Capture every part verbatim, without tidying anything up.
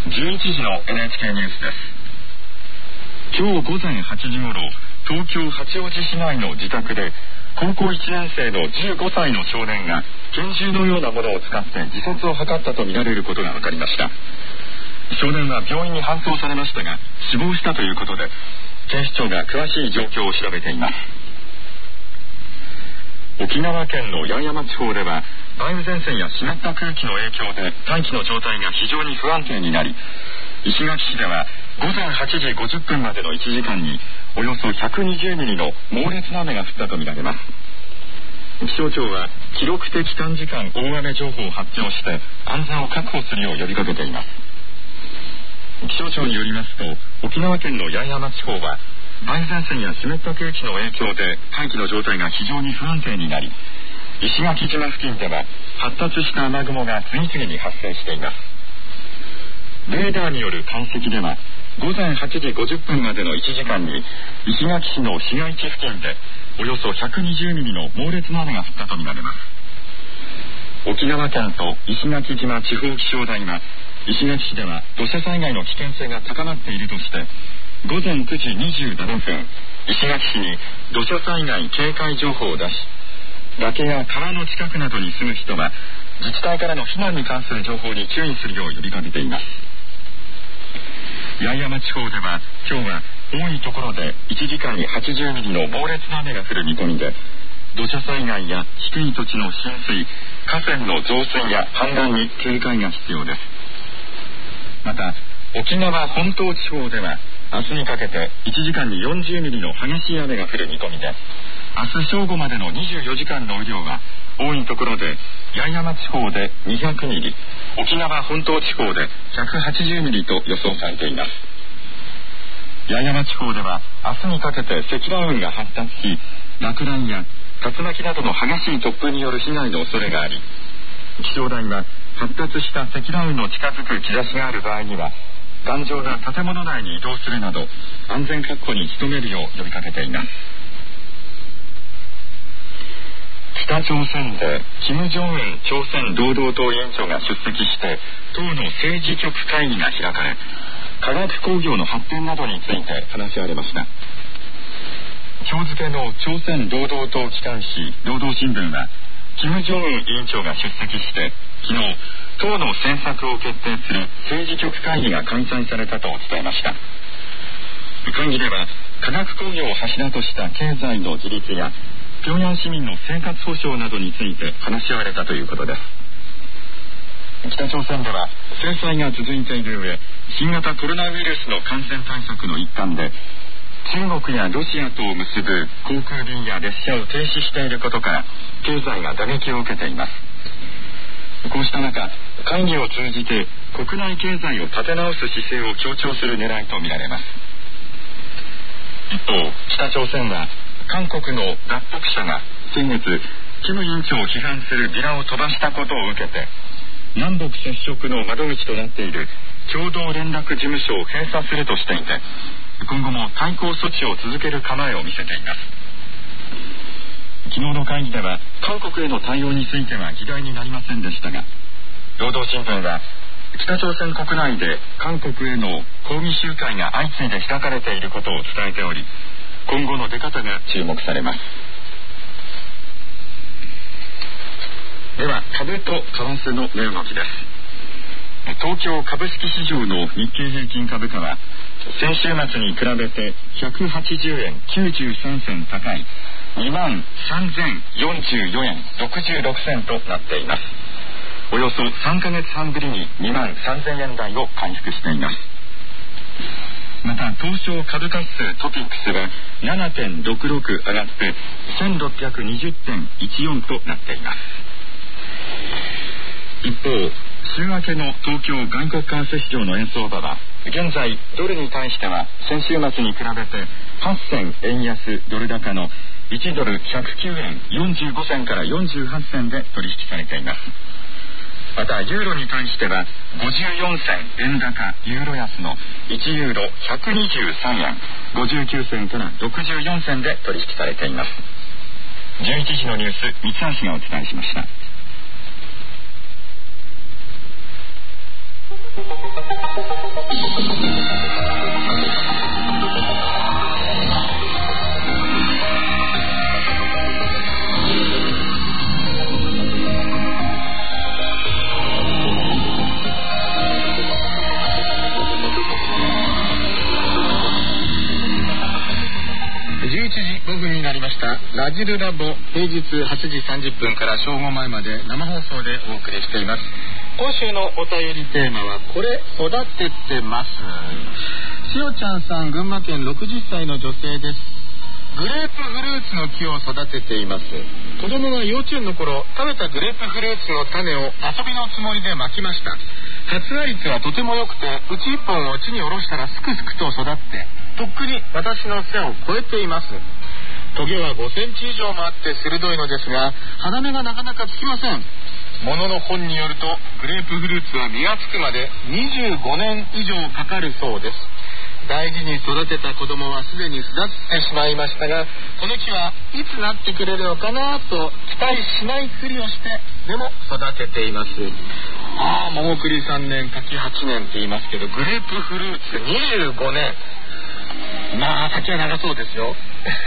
じゅういちじの エヌエイチケー ニュースです。今日午前はちじごろ、東京八王子市内の自宅で高校いちねん生のじゅうごさいの少年が拳銃のようなものを使って自殺を図ったとみられることが分かりました。少年は病院に搬送されましたが死亡したということで、警視庁が詳しい状況を調べています。沖縄県の八重山地方では梅雨前線や湿った空気の影響で大気の状態が非常に不安定になり、石垣市では午前はちじごじゅっぷんまでのいちじかんにおよそひゃくにじゅうミリの猛烈な雨が降ったとみられます。気象庁は記録的短時間大雨情報を発表して安全を確保するよう呼びかけています。気象庁によりますと、沖縄県の八重山地方は梅雨前線や湿った空気の影響で大気の状態が非常に不安定になり、石垣島付近では発達した雨雲が次々に発生しています。レーダーによる観測では午前はちじごじゅっぷんまでのいちじかんに石垣市の市街地付近でおよそひゃくにじゅうミリの猛烈な雨が降ったとみられます。沖縄県と石垣島地方気象台は石垣市では土砂災害の危険性が高まっているとして午前くじにじゅうななふん、石垣市に土砂災害警戒情報を出し、崖や川の近くなどに住む人は自治体からの避難に関する情報に注意するよう呼びかけています。八重山地方では今日は多いところでいちじかんにはちじゅうミリの猛烈な雨が降る見込みで、土砂災害や低い土地の浸水、河川の増水や氾濫に警戒が必要です。また沖縄本島地方では明日にかけていちじかんによんじゅうミリの激しい雨が降る見込みで、明日正午までのにじゅうよじかんの雨量は多いところで八重山地方でにひゃくミリ、沖縄本島地方でひゃくはちじゅうミリと予想されています。八重山地方では明日にかけて積乱雲が発達し、落雷や竜巻などの激しい突風による被害の恐れがあり、気象台は発達した積乱雲の近づく兆しがある場合には頑丈な建物内に移動するなど安全確保に努めるよう呼びかけています。北朝鮮で金正恩朝鮮労働党委員長が出席して党の政治局会議が開かれ、化学工業の発展などについて話し合われました。今日付の朝鮮労働党機関紙労働新聞は金正恩委員長が出席して昨日党の政策を決定する政治局会議が開催されたと伝えました。会議では化学工業を柱とした経済の自立や平壌市民の生活保障などについて話し合われたということです。北朝鮮では制裁が続いている上、新型コロナウイルスの感染対策の一環で中国やロシアとを結ぶ航空便や列車を停止していることから経済が打撃を受けています。こうした中、会議を通じて国内経済を立て直す姿勢を強調する狙いとみられます。一方、北朝鮮は韓国の脱北者が先月キム委員長を批判するビラを飛ばしたことを受けて南北接触の窓口となっている共同連絡事務所を閉鎖するとしていて、今後も対抗措置を続ける構えを見せています。昨日の会議では韓国への対応については議題になりませんでしたが、労働新聞は北朝鮮国内で韓国への抗議集会が相次いで開かれていることを伝えており、今後の出方が注目されます。では株と為替の値動きです。東京株式市場の日経平均株価は先週末に比べてひゃくはちじゅうえんきゅうじゅうさんせん高い にまんさんぜんよんじゅうよえんろくじゅうろくせんとなっています。およそさんかげつはんぶりににまんさんぜんえん台を回復しています。また東証株価指数トピックスは ななてんろくろく 上がってせんろっぴゃくにじゅってんいちよんとなっています。一方、週明けの東京外国為替市場の円相場は現在ドルに対しては先週末に比べてはっせん円安ドル高のいちドルひゃくきゅうえんよんじゅうごせんからよんじゅうはちせんで取引されています。またユーロに対してはごじゅうよんせん円高ユーロ安のいちユーロひゃくにじゅうさんえんごじゅうきゅうせんからろくじゅうよんせんで取引されています。じゅういちじのニュース、三橋がお伝えしました。 ラジルラボ、平日はちじさんじゅっぷんから正午前まで生放送でお送りしています。今週のお便りテーマはこれ育ててます。しおちゃんさん、群馬県ろくじゅっさいの女性です。グレープフルーツの木を育てています。子供が幼稚園の頃、食べたグレープフルーツの種を遊びのつもりでまきました。発芽率はとても良くて、うちいっぽんを地に下ろしたらすくすくと育って、とっくに私の背を超えています。トゲはごセンチ以上もあって鋭いのですが、花芽がなかなかつきません。ものの本によると、グレープフルーツは実がつくまでにじゅうごねん以上かかるそうです。大事に育てた子供はすでに巣立ってしまいましたが、この木はいつなってくれるのかなと期待しないふりをしてでも育てています。ああ、桃栗さんねん、柿はちねんって言いますけど、グレープフルーツにじゅうごねん、まあ先は長そうですよ。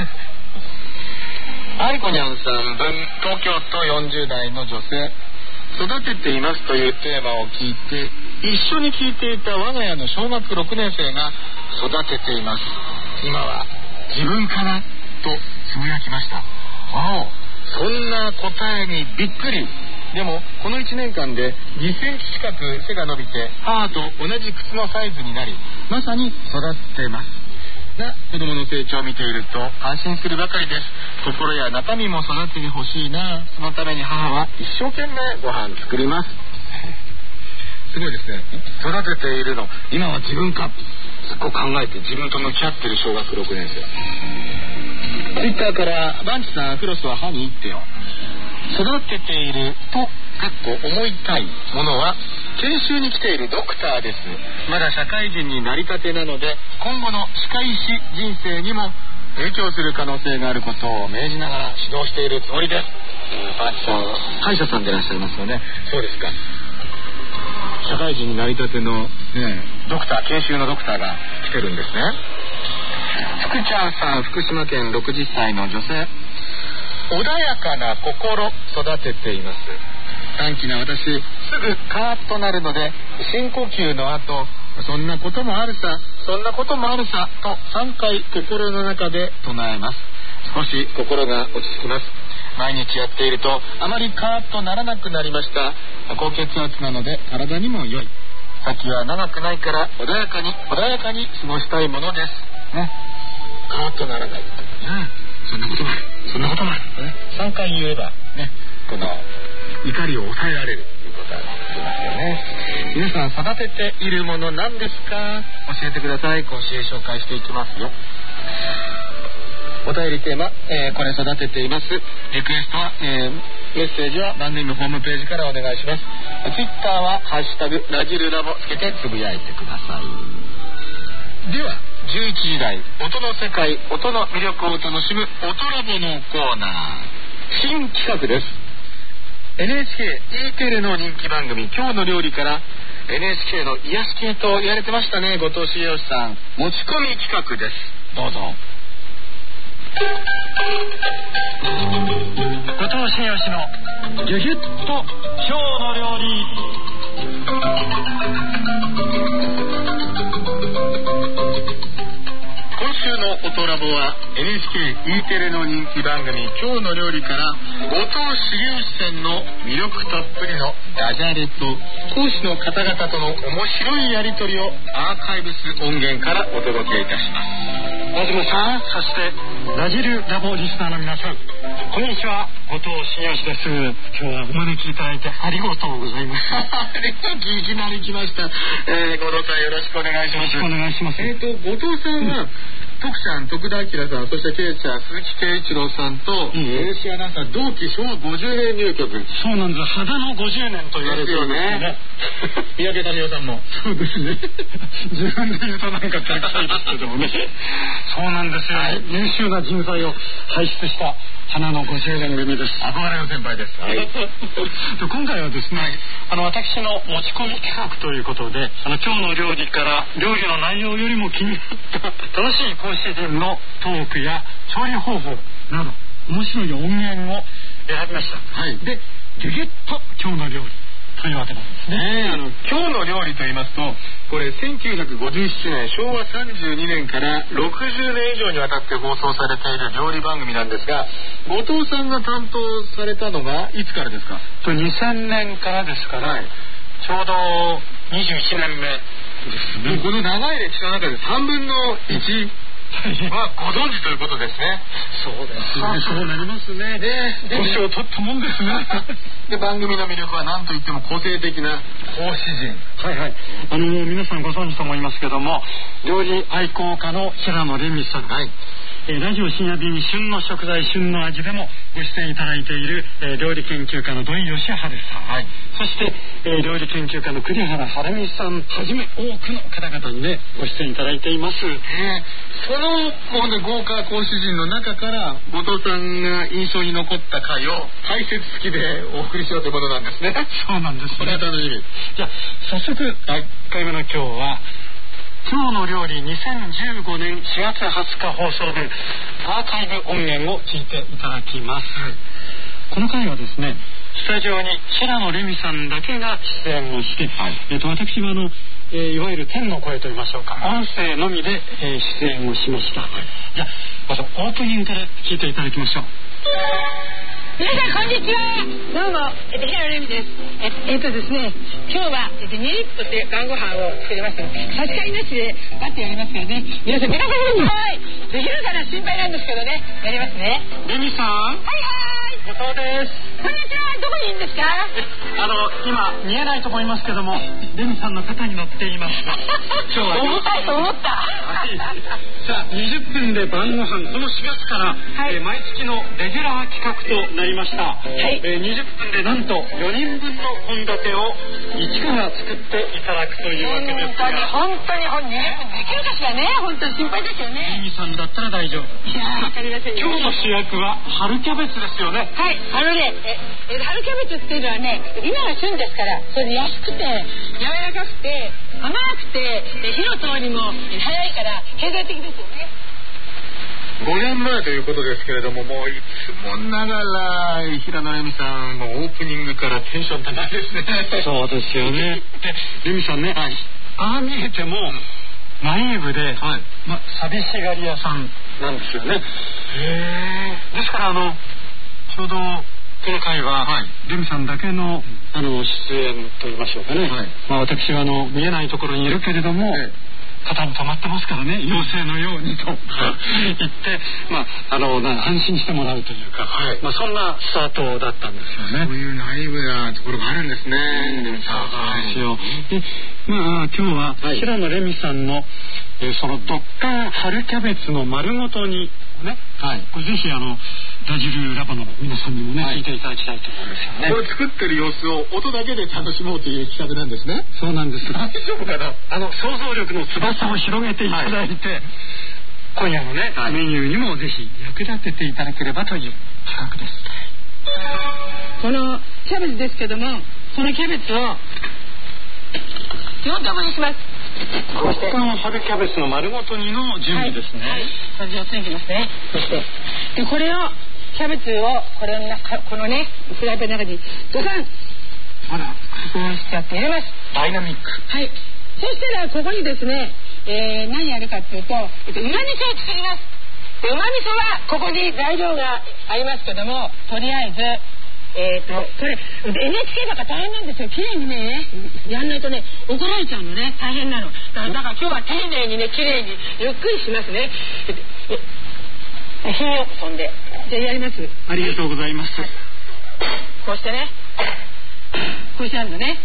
アリコニャンさん分、東京都よんじゅう代の女性、育てていますというテーマを聞いて、一緒に聞いていた我が家の小学ろくねん生が育てています。今は自分かなとつぶやきました。わお、そんな答えにびっくり。でもこのいちねんかんでじゅっセンチ近く背が伸びて、母と同じ靴のサイズになり、まさに育っています。な子供の成長を見ていると安心するばかりです。心や中身も育ててほしいな。そのために母は一生懸命ご飯作ります。すごいですね。育てているの、今は自分か、すっごい考えて自分と向き合ってる小学ろくねん生。ツイッターからバンチさん、フロスは歯に行ってよ。育てているとかっこ思いたいものは研修に来ているドクターです。まだ社会人になりたてなので、今後の歯科医師人生にも影響する可能性があることを命じながら指導しているつもりです。バンチさん、歯医者さんでいらっしゃいますよね。そうですか。社会人になりたての、ね、ドクター、研修のドクターが来てるんですね。福ちゃんさん、福島県ろくじゅっさいの女性、穏やかな心育てています。短気な私、すぐカーッとなるので、深呼吸の後、そんなこともあるさ、そんなこともあるさとさんかい心の中で唱えます。少し心が落ち着きます。毎日やっているとあまりカーッとならなくなりました。高血圧なので体にも良い。先は長くないから穏やかに穏やかに過ごしたいものですね。カーッとならない、うん、そんなこともある、そんなこともある、ね、さんかい言えばね、この怒りを抑えられるということがありますよね。皆さん育てているもの何ですか、教えてください。今週紹介していきますよ。お便りテーマ、えー、これ育てています。リクエストは、えー、メッセージは番組のホームページからお願いします。ツイッターはハッシュタグラジルラボつけてつぶやいてください。ではじゅういちじ台、音の世界、音の魅力を楽しむ音ラボのコーナー、新企画です。 エヌエイチケー E テレの人気番組今日の料理から エヌエイチケー の癒し系と言われてましたね、後藤茂義さん持ち込み企画です。どうぞ。後藤茂義のギュギュッと今日の料理。今週の音ラボは エヌエイチケー E テレの人気番組今日の料理から後藤茂義さんの魅力たっぷりのダジャレと講師の方々との面白いやり取りをアーカイブス音源からお届けいたします。もしもし、そしてラジルラボリスナーの皆さん、こんにちは、後藤茂義です。今日はお招きいただいてありがとうございます。ありがとう、いきなり来ました。えー、後藤さんよろしくお願いします。よろしくお願いします。えーと後藤さんは、うん、徳ちゃん、徳田明さん、そしてケイちゃん、鈴木圭一郎さんと、うん、エーシアナウンサー同期昭和ごじゅうねん入局。そうなんです。肌のごじゅうねんと言われてるんですよね。三宅谷夫さんも。そうですね。自分で言うとなんか高いですけどもね。そうなんですよ、はい、優秀な人材を輩出した花のごじゅうねん組です。憧れの先輩です、はい、今回はですね、はい、あの私の持ち込み企画ということで、あの今日の料理から料理の内容よりも気になった楽しい講師陣のトークや調理方法など面白い音源を選びました、はい、でギュギュッと今日の料理というわけなんですね。 あの今日の料理と言いますと、これせんきゅうひゃくごじゅうななねんしょうわさんじゅうにねんからろくじゅうねん以上にわたって放送されている料理番組なんですが、後藤さんが担当されたのがいつからですか？ とにせんねんからですから、はい、ちょうどにじゅういちねんめですね。 この長い歴史の中でさんぶんのいちはご存知ということですね。 そうですね。そうなりますね。で、年を取ったもんですね。 で、番組の魅力は何といっても個性的な講師陣。 はいはい。あの皆さんご存知と思いますけども、料理愛好家の平野レミさん。はい。えー、ラジオ深夜便に旬の食材旬の味でもご出演いただいている、えー、料理研究家の土井善晴さん、はい、そして、えー、料理研究家の栗原はるみさんはじめ多くの方々にねご出演いただいています。えー、 そのこの豪華講師陣の中から後藤さんが印象に残った回を解説付きでお送りしようということなんですね。 そうなんですね。 これは楽しみ。 じゃあ早速いっかいめの今日は今日の料理にせんじゅうごねんしがつはつか放送分アーカイブ音源を聞いていただきます。この回はですね、スタジオに平野レミさんだけが出演をして、はい、えー、と私はあの、えー、いわゆる天の声といいましょうか、音声のみで、えー、出演をしました。はい、じゃあまずオープニングから聞いていただきましょう。 皆さんこんにちは。どうも、えっと、平野レミです。ええっとですね、今日は、えっと、にリットルで晩ご飯を作ります。差し替えなしでバッとやりますからね。皆さん皆さんはいできるかな心配なんですけどね、やりますね。 レミさん、 はいはい後藤です。 こんにちは。どこにいるんですか？ あの今見えないと思いますけども、レミさんの肩に乗っています。 今日は重たいと思った。 はい、さあにじゅっぷんで晩ご飯、このしがつから、はい、えー、毎月のレギュラー企画となりました。はい、えー、にじゅっぷんでなんとよにんぶんの献立を一から作っていただくというわけですが、 本当に本当ににじゅっぷんできるかしらね。本当に心配ですよね。 レミさんだったら大丈夫。 いやー、わかりませんよ。 今日の主役は春キャベツですよね。 はい、あのね、ええ春キャベツっていうのはね、今が旬ですから、それで安くて柔らかくて甘くて火の通りも早いから経済的ですよね。 ごねんまえということですけれども、もういつもながら平野レミさんのオープニングからテンション高いですね。 そうですよね。でレミさんね、はい、ああ見えてもナイーブで、はい、ま、寂しがり屋さんなんですよね。へー。ですからあのちょうどこの回は、はい、レミさんだけの、あの出演と言いましょうかね、はい、まあ、私はあの見えないところにいるけれども、はい、肩に止まってますからね、妖精のようにと言って、まあ、あの安心してもらうというか、はい、まあ、そんなスタートだったんですよね。 そういうナイーブなところがあるんですね。 うん、そうですよ。で、まあ、今日は平野レミさんの、えー、そのドッカン春キャベツの丸ごとにね、はい、これぜひあのラジルラボの皆さんにもね、はい、聞いていただきたいと思うんですよね。 これ作ってる様子を音だけで楽しもうという企画なんですね。 そうなんです。 大丈夫かな。 あの想像力の翼を広げていただいて、はい、今夜のね、はい、メニューにもぜひ役立てていただければという企画です。 このキャベツですけども、このキャベツをよん等分にします。 こうして春キャベツの丸ごとにの準備ですね。はいはい、じゃあついてますね。そしてでこれをキャベツをこれの中このねフライパンの中にドカン、 あら、 こうしてやって入れます。 ダイナミック。 はい。そしたらここにですね、えー、何やるかっていうと、えっと、うま味噌を作ります。でうま味噌はここに材料がありますけども、とりあえずえーとこれ エヌエイチケー だから大変なんですよ。きれいにねやんないとね怒られちゃうのね。大変なのだから、だから今日は丁寧にねきれいにゆっくりしますね。火を飛んでじゃあやります。 ありがとうございます。 こうしてねこうしてやるのね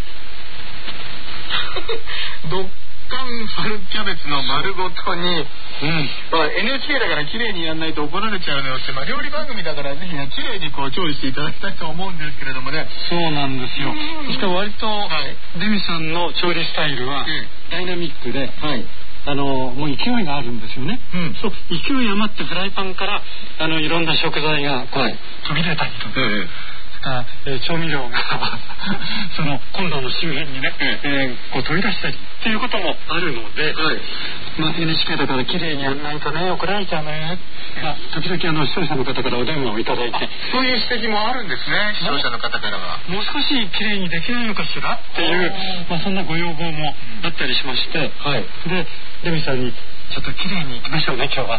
ドッカン春キャベツの丸ごとに、うん、まあ、エヌエイチケー だからきれいにやんないと怒られちゃうのよって、まあ、料理番組だからぜひねきれいにこう調理していただきたいと思うんですけれどもね。 そうなんですよ。しかも割と、はい、レミさんの調理スタイルは、うん、ダイナミックで、はい、あのもう勢いがあるんですよね。うん、そう勢い余ってフライパンからあのいろんな食材がこう、はい、飛び出たりとか、うんえー、調味料がそのコンロの周辺にね、えー、こう飛び出したりっていうこともあるので、はい、 まあ、エヌエイチケー だから綺麗にやんないとね怒られちゃうね、まあ、時々あの視聴者の方からお電話をいただいてそういう指摘もあるんですね、視聴者の方からは。 もう少し綺麗にできないのかしらっていう、まあ、そんなご要望もあったりしまして、はい、でレミさんにちょっと綺麗に行きましょうね今日はって。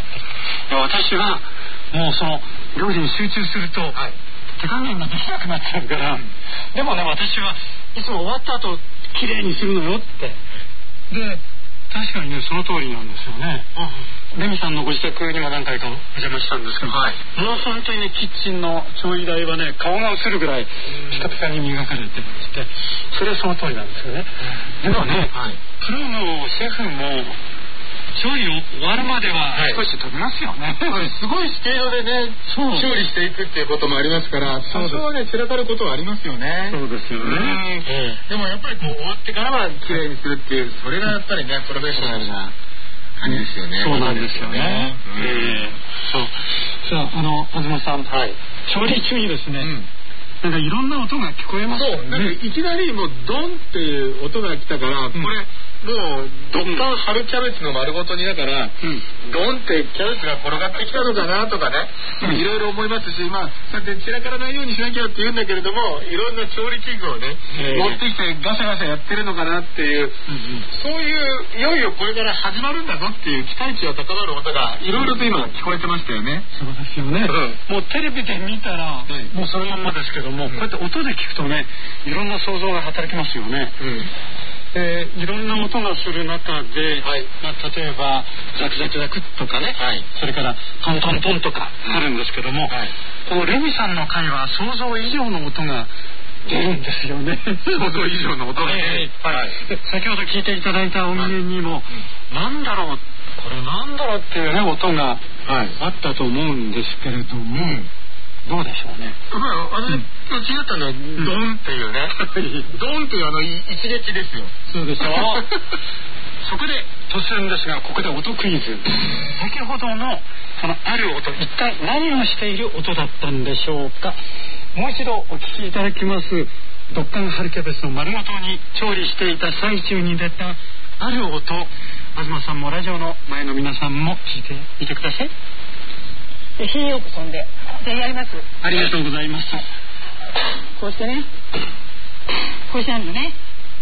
私はもうその料理に集中すると、はい、手加減ができなくなっちゃうから、うん、でもね私はいつも終わった後綺麗にするのよって。で確かにねその通りなんですよね、うん、レミさんのご自宅にも何回かお邪魔したんですけど、はい、もう本当にねキッチンの調理台はね顔が映るぐらいピカピカに磨かれてまして、それはその通りなんですよね、うん、でもね、はい、プロのシェフも調理終わるまでは少し飛びますよね、 はい、すごいスピードでね調理していくっていうこともありますから、多少はね散らかることはありますよね。 そうですよね、 えー、でもやっぱりこう終わってからはきれいにするっていう、それがやっぱりねプロフェッショナルな感じですよね。 そうなんですよね、うんえー、そうじゃああの東さん、はい、調理中にですね、うんなんかいろんな音が聞こえますよね。 そう、いきなりもうドンっていう音が来たから、うん、これもうどっかん春キャベツの丸ごとにだから、うん、ドンってキャベツが転がってきたのかなとかね、いろいろ思いますし、まあそうやって散らからないようにしなきゃって言うんだけれども、いろんな調理器具をね持ってきてガシャガシャやってるのかなっていう、うんうん、そういういよいよこれから始まるんだぞっていう期待値が高まる音がいろいろと今聞こえてましたよね。 そうですよね、うん、もうテレビで見たら、うん、もうそのまんまですけども、うん、こうやって音で聞くとねいろんな想像が働きますよね、うんえー、いろんな音がする中で、はいまあ、例えばザクザクザクとかね、はい、それからトントントンとかあるんですけども、はい、このレミさんの回は想像以上の音が出るんですよね。 想像以上の音がね、 はいはい、先ほど聞いていただいた音源にも、はい、なんだろうこれなんだろうっていうね音があったと思うんですけれども、うんどうでしょうね。 まあ、私、うん、気になったのはドンっていうね、うん、ドンっていうあの一撃ですよ。 そうでしょそこで突然ですがここで音クイズ。先ほどのそのある音一体何をしている音だったんでしょうか。もう一度お聞きいただきます。ドッカン春キャベツの丸ごとに調理していた最中に出たある音、東さんもラジオの前の皆さんも聞いてみてください。 品よく飛んでじゃあやります。 ありがとうございます。 こうしてねこうしてあるのね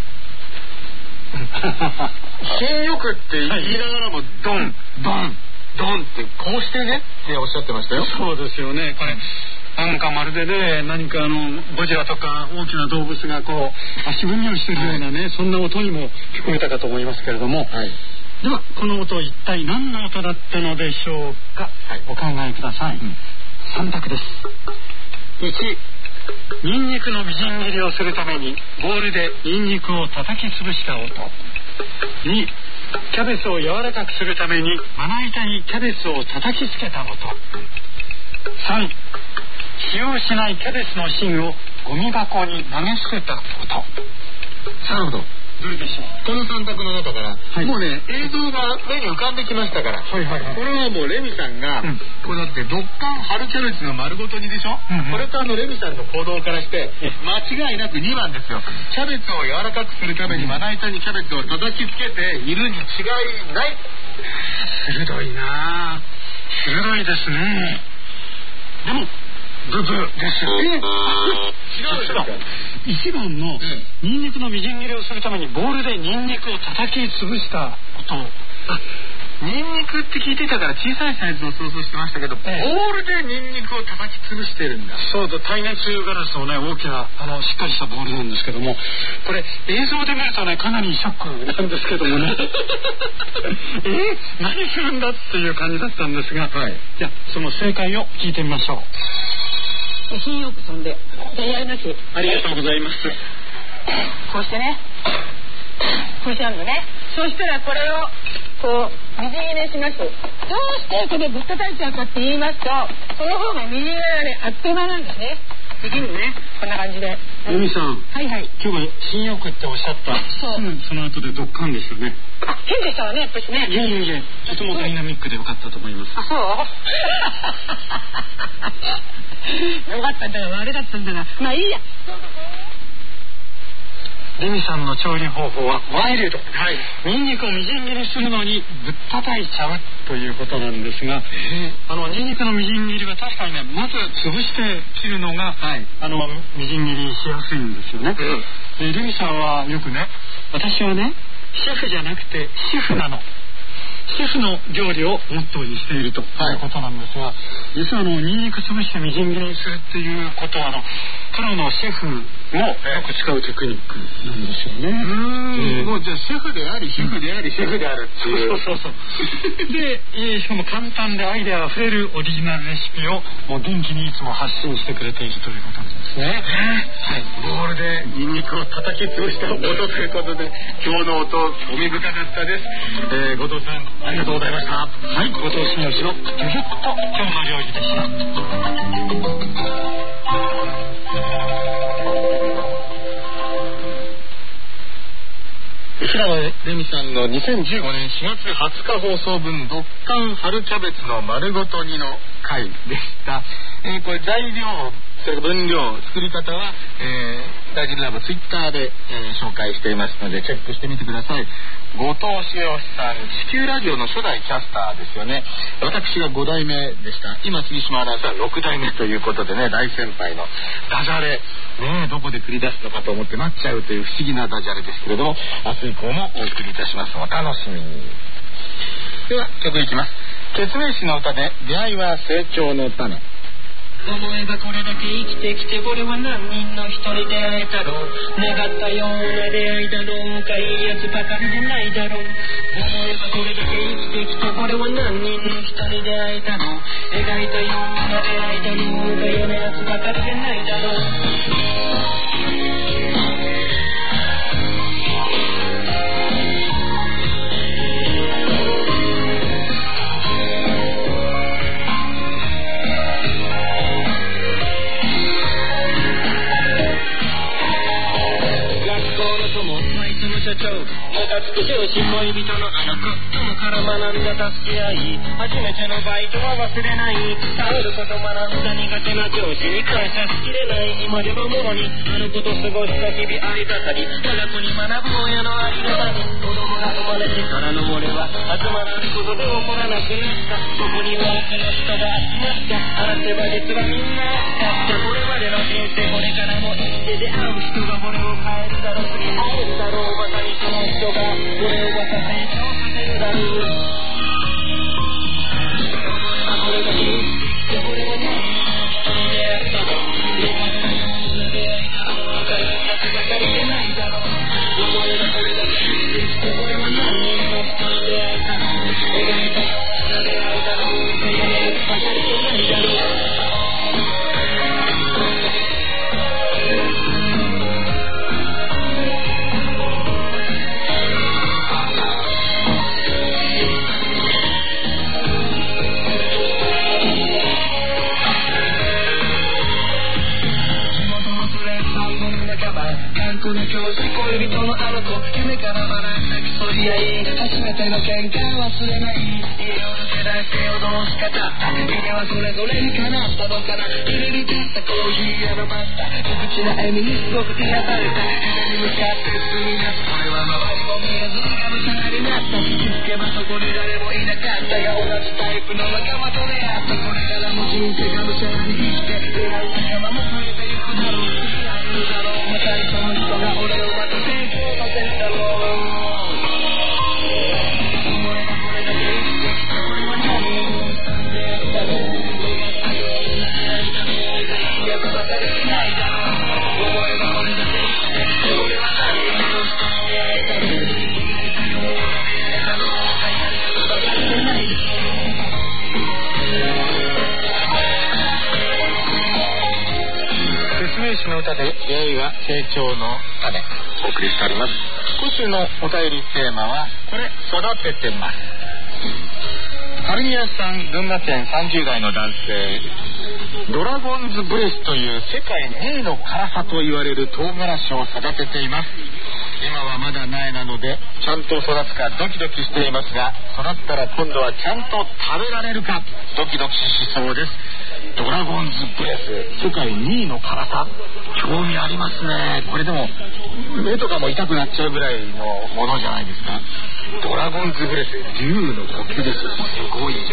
品よくって言いながらもドンドンドンってこうしてねっておっしゃってましたよ。 そうですよね。これなんかまるでね何かあのゴジラとか大きな動物がこう足踏みをしているようなね、はい、そんな音にも聞こえたかと思いますけれども、はいではこの音一体何の音だったのでしょうか、はい、お考えください、うん、さん択です。いちニンニクのみじん切りをするためにボウルでニンニクを叩き潰した音。にキャベツを柔らかくするためにまな板にキャベツを叩きつけた音。さん使用しないキャベツの芯をゴミ箱に投げ捨てた音。 なるほど。どれでしょう。このさん択の中から、はい、もうね映像が目に浮かんできましたから、はいはいはい、これはもうレミさんが、うん、こうだってドッカン春キャベツの丸ごとにでしょ、うんうん、これとあのレミさんの行動からして間違いなくにばんですよ。キャベツを柔らかくするためにまな板にキャベツを叩きつけているに違いない。 鋭いな鋭いですね。でもブブですよね。違うんですか。いちばんのニンニクのみじん切りをするためにボウルでニンニクを叩き潰した音。 あ、ニンニクって聞いてたから小さいサイズを想像してましたけど、ええ、ボウルでニンニクを叩き潰してるんだ。 そうだ、耐熱ガラスのね大きなあのしっかりしたボウルなんですけども、これ映像で見るとねかなりショックなんですけどもねえ何するんだっていう感じだったんですが、はい、じゃあその正解を聞いてみましょう。 品よく飛んでじゃあやります。 ありがとうございます。 こうしてねこうしてあるのね。そしたらこれをこうみじん切れします。どうしてこれぶったたいちゃうかって言いますと、この方がみじん切れがねあっという間なんですね。できるねこんな感じで。 レミさん、はいはい、今日は品よくっておっしゃったそう、うん、その後でドッカンですよね。 あ、変でしたわねやっぱりね。 いやいやいやとてもダイナミックでよかったと思います。 あ、そうよかったんだよ、あれだったんだな。まあいいや。 レミさんの調理方法はワイルド、はい、ニンニクをみじん切りするのにぶったたいちゃうということなんですが、えー、あのニンニクのみじん切りは確かにね、まず潰して切るのが、はい、あのみじん切りしやすいんですよね、うん、でレミさんはよくね、私はねシェフじゃなくてシェフなの、シェフの料理をモットーにしているということなんですが、はい、実はあのニンニク潰してみじん切りにするっていうことはあのプロのシェフもよく使うテクニックなんですよね。うーん、えー、もうじゃあシェフでありシェフでありシェフであるっていう、そうそうそうで、えー、しかも簡単でアイデアあふれるオリジナルレシピをもう元気にいつも発信してくれているということなんですね。はい、ボウルでニンニクを叩き潰した音ということで、今日の音興味深かったです。えー、後藤さんありがとうございました。はい、後藤茂吉のギュギュッと今日の料理でした。平野レミさんのにせんじゅうごねんしがつはつか放送分、ドッカン春キャベツの丸ごと煮の回でした。えー、これ材料、それから分量、作り方は、えー、大事なラボツイッターで、えー、紹介していますのでチェックしてみてください。後藤茂吉さん、地球ラジオの初代キャスターですよね。私がごだいめでした。今杉島アナウンサーろくだいめということでね、大先輩のダジャレね、どこで繰り出すのかと思って待っちゃうという不思議なダジャレですけれども、明日以降もお送りいたします。お楽しみに。では曲いきます。ケツメイシの歌で出会いは成長の種。 思えばこれだけ生きてきて、これは何人の人に出会えたろう、願ったような出会いだろうか、いいやつばかりじゃないだろう。思えばこれだけ生きてきて、これは何人の人に出会えたろう、描いたような出会いだろうか、嫌なやつばかりじゃないだろう。社長、ムカつく上司、恋人のあの子ともから学んだ助け合い、初めてのバイトは忘れない、頼ること学んだ苦手な上司に感謝しきれない、今でももろにあの子と過ごした日々ありがたり、我が子に学ぶ親のありがたみ、子供が生まれてからの俺は集まらんことで起こらなくなった、ここに多くの人が集まった、話せば実はみんなあった、これまでの人生これからも生きて出会う人が俺を変えるだろう、次会えるだろう、またにその人が俺をまた成長させるだろう。これだけこれはね、出会ったの出会ったの分かるやつばかりじゃないだろう。思えばこれだけこれは何人の人に出会えたの、描いたような出会いだろう、嫌なやつばかりじゃないだろう。この教師、恋人のあの子、夢から学んだ競い合い、初めての喧嘩忘れない、家を抜け出して踊る仕方、家はそれぞれにかなったのかな、入れに立ったコーヒー屋のマスター、無口な笑みにすごく癒された、夢に向かって進み出す、これは周りも見えずがむしゃらになった、気づけばそこに誰もいなかったが、同じタイプの仲間と出会った、これからも人生がむしゃらに生きて、出会う仲間も増えていくだろう、付き合えるだろう、またりその人が俺をまた成長させるだろう。思えばこれだけ生きてきた、これは何をしたんでやったろう、願ったような出会いだろうが、いいやつばかりしないだろう。思えばこれだけ生きてきた、これは何をしたんでやったろう、願ったような出会いだろうが、いいやつばかりしないだろう。 説明詞の歌で出会いは成長の種、お送りしております。今週のお便りテーマはこれ、育ててます。カルニアさん、群馬県さんじゅうだいの男性、ドラゴンズブレスという世界にいの辛さと言われる唐辛子を育てています。今はまだ苗なのでちゃんと育つかドキドキしていますが、育ったら今度はちゃんと食べられるかドキドキしそうです。ドラゴンズブレス、世界にいの辛さ、興味ありますね。これでも目とかも痛くなっちゃうぐらいのものじゃないですか。ドラゴンズブレス、竜の呼吸です。すごい。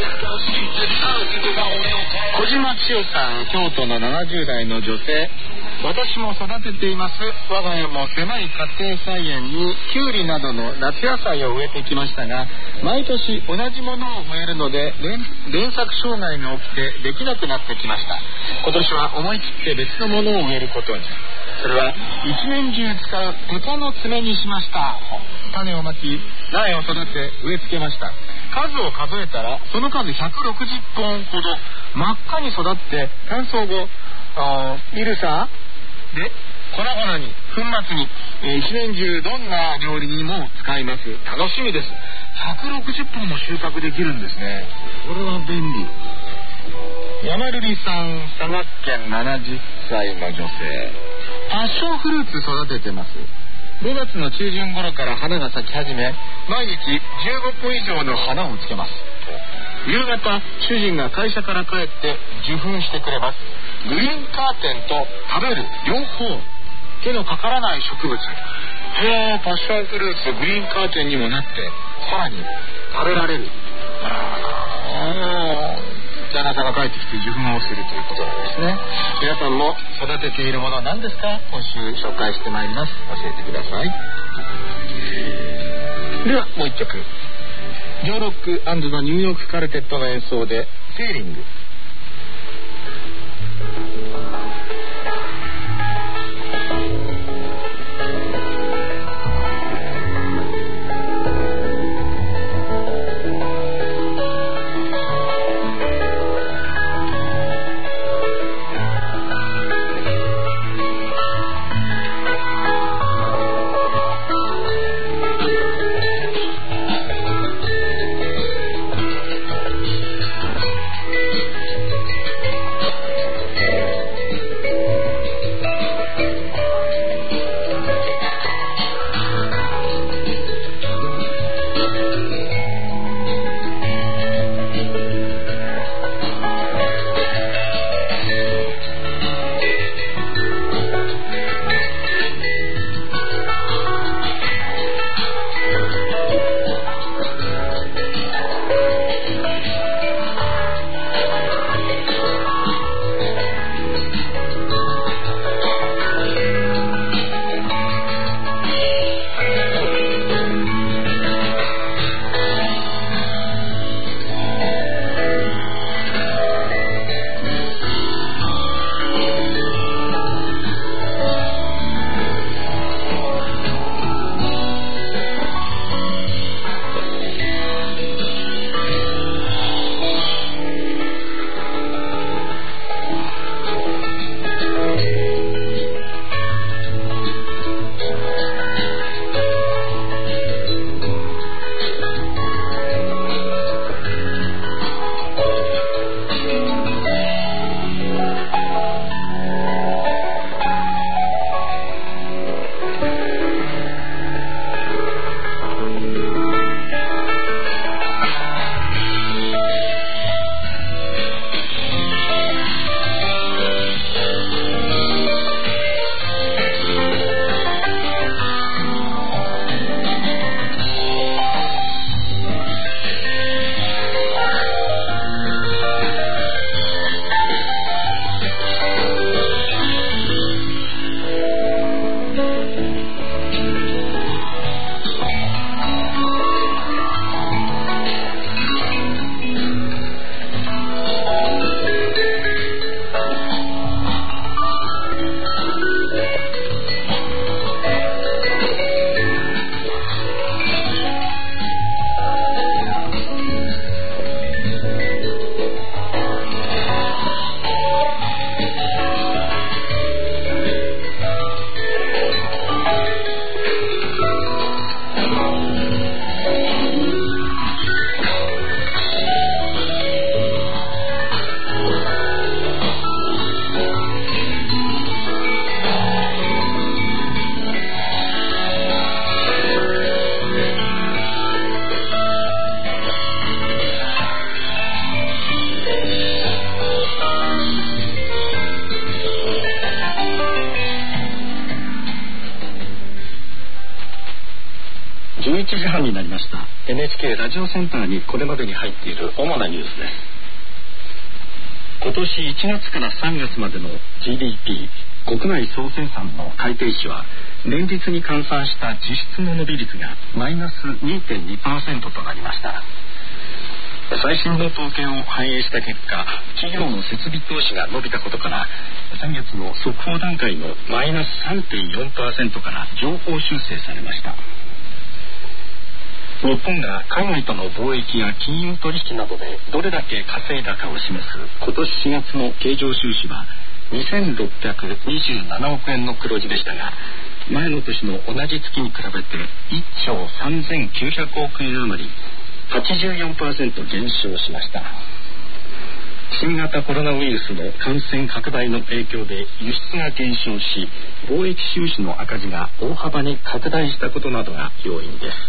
小島千代さん、京都のななじゅう代の女性。私も育てています。我が家も狭い家庭菜園にキュウリなどの夏野菜を植えてきましたが、毎年同じものを植えるので 連, 連作障害が起きてできなくなってきました。今年は思い切って別のものを植えることに。それは一年中使う豚の爪にしました。種をまき、苗を育て植え付けました。数を数えたらその数ひゃくろくじゅっぽんほど。真っ赤に育って乾燥後ミルサーで粉々に粉末に、えー、一年中どんな料理にも使います。楽しみです。ひゃくろくじゅっぽんも収穫できるんですね。これは便利。山瑠璃さん、佐賀県ななじゅっさいの女性。パッションフルーツ育ててます。ごがつの中旬頃から花が咲き始め、毎日じゅうごぽん以上の花をつけます。夕方、主人が会社から帰って受粉してくれます。グリーンカーテンと食べる両方、手のかからない植物。へー、パッションフルーツグリーンカーテンにもなって、さらに食べられる。あー、旦那さんが帰ってきて受粉をするということなんですね。皆さんも育てているものは何ですか？今週紹介してまいります。教えてください。ではもう一曲、ジョーロック&ザ・ニューヨークカルテットの演奏でセーリング。 した エヌエイチケー ラジオセンターにこれまでに入っている主なニュースです。今年いちがつからさんがつまでの ジーディーピー 国内総生産の改定値は年率に換算した実質の伸び率がマイナス にてんにパーセント となりました。最新の統計を反映した結果、企業の設備投資が伸びたことから先月の速報段階のマイナス さんてんよんパーセント から上方修正されました。日本が海外との貿易や金融取引などでどれだけ稼いだかを示す今年しがつの経常収支はにせんろっぴゃくにじゅうななおくえんの黒字でしたが、前の年の同じ月に比べていっちょうさんぜんきゅうひゃくおくえん余り はちじゅうよんパーセント 減少しました。新型コロナウイルスの感染拡大の影響で輸出が減少し、貿易収支の赤字が大幅に拡大したことなどが要因です。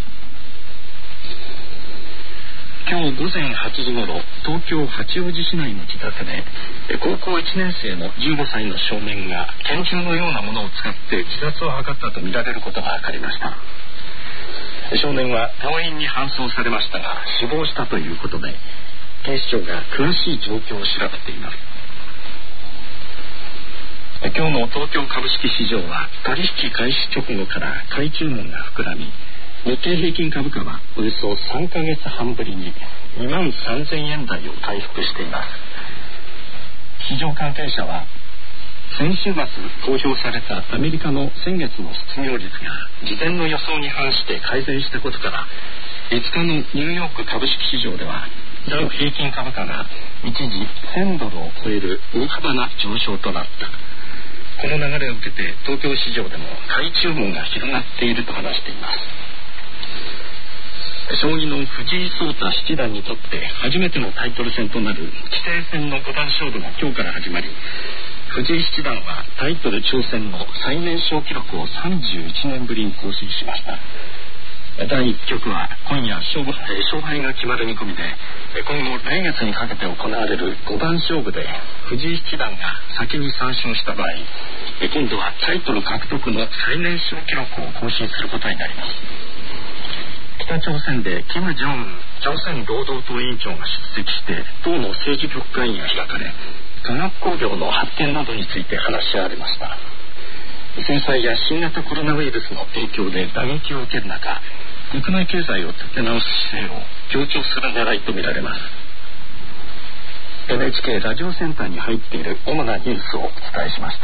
今日午前はちじごろ、東京八王子市内の自宅で高校いちねん生のじゅうごさいの少年が拳銃のようなものを使って自殺を図ったとみられることが分かりました。少年は病院に搬送されましたが死亡したということで、警視庁が詳しい状況を調べています。今日の東京株式市場は取引開始直後から買い注文が膨らみ、日経平均株価はおよそさんかげつはんぶりににまんさんぜんえん台を回復しています。市場関係者は先週末公表されたアメリカの先月の失業率が事前の予想に反して改善したことから、いつかのニューヨーク株式市場ではダウ平均株価が一時せんドルを超える大幅な上昇となった。この流れを受けて東京市場でも買い注文が広がっていると話しています。将棋の藤井聡太七段にとって初めてのタイトル戦となる棋聖戦の五番勝負が今日から始まり、藤井七段はタイトル挑戦の最年少記録をさんじゅういちねんぶりに更新しました。だいいっきょくは今夜勝負、えー、勝敗が決まる見込みで、今後来月にかけて行われる五番勝負で藤井七段が先にさん勝した場合、今度はタイトル獲得の最年少記録を更新することになります。北朝鮮で金正恩朝鮮労働党委員長が出席して党の政治局会議が開かれ、化学工業の発展などについて話し合われました。制裁や新型コロナウイルスの影響で打撃を受ける中、国内経済を立て直す姿勢を強調する狙いとみられます。 エヌエイチケー ラジオセンターに入っている主なニュースをお伝えしました。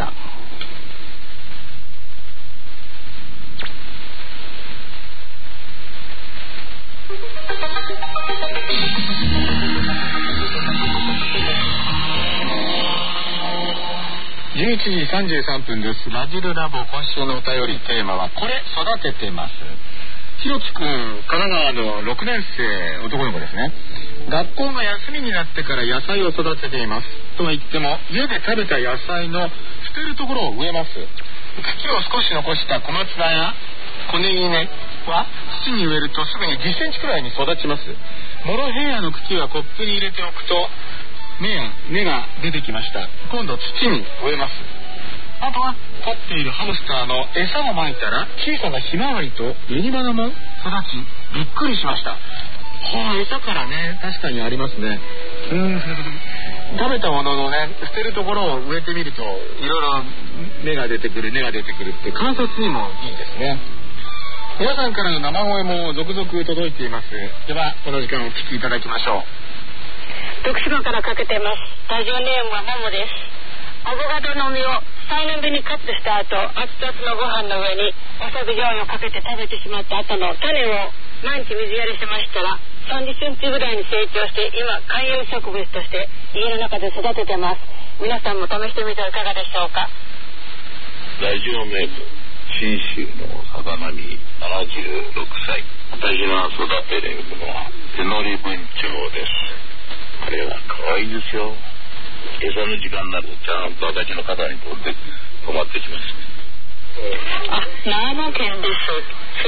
じゅういちじさんじゅうさんぷんです。ラジルラボ、今週のお便りテーマはこれ育ててます。ひろきくん、神奈川のろくねん生男の子ですね。学校が休みになってから野菜を育てています。とは言っても家で食べた野菜の捨てるところを植えます。茎を少し残した小松菜や小ネギねは土に植えるとすぐにじっセンチくらいに育ちます。モロヘイヤの茎はコップに入れておくと根や根が出てきました。今度土に植えます。あとは飼っているハムスターの餌をまいたら小さなひまわりとユニバナも育ちびっくりしました。はあ、餌からね、確かにありますね。うーん食べたもののね、捨てるところを植えてみるといろいろ芽が出てくる根が出てくるって観察にもいいですね。皆さんからの生声も続々届いています。ではこの時間お聞きいただきましょう。 徳島からかけてます。ラジオネームはももです。アボカドの実をさんねんぶりにカットした後、熱々のご飯の上にわさび醤油をかけて食べてしまった後の種を毎日水やりしましたらさんじゅっセンチぐらいに成長して、今観葉植物として家の中で育ててます。皆さんも試してみてはいかがでしょうか。 ラジオネーム信州のさざなみななじゅうろくさい。私が育てるのは手乗り文鳥です。あれは可愛いですよ。餌の時間になるとちゃんと私の肩に飛んで止まってきます。 あ、長野県です。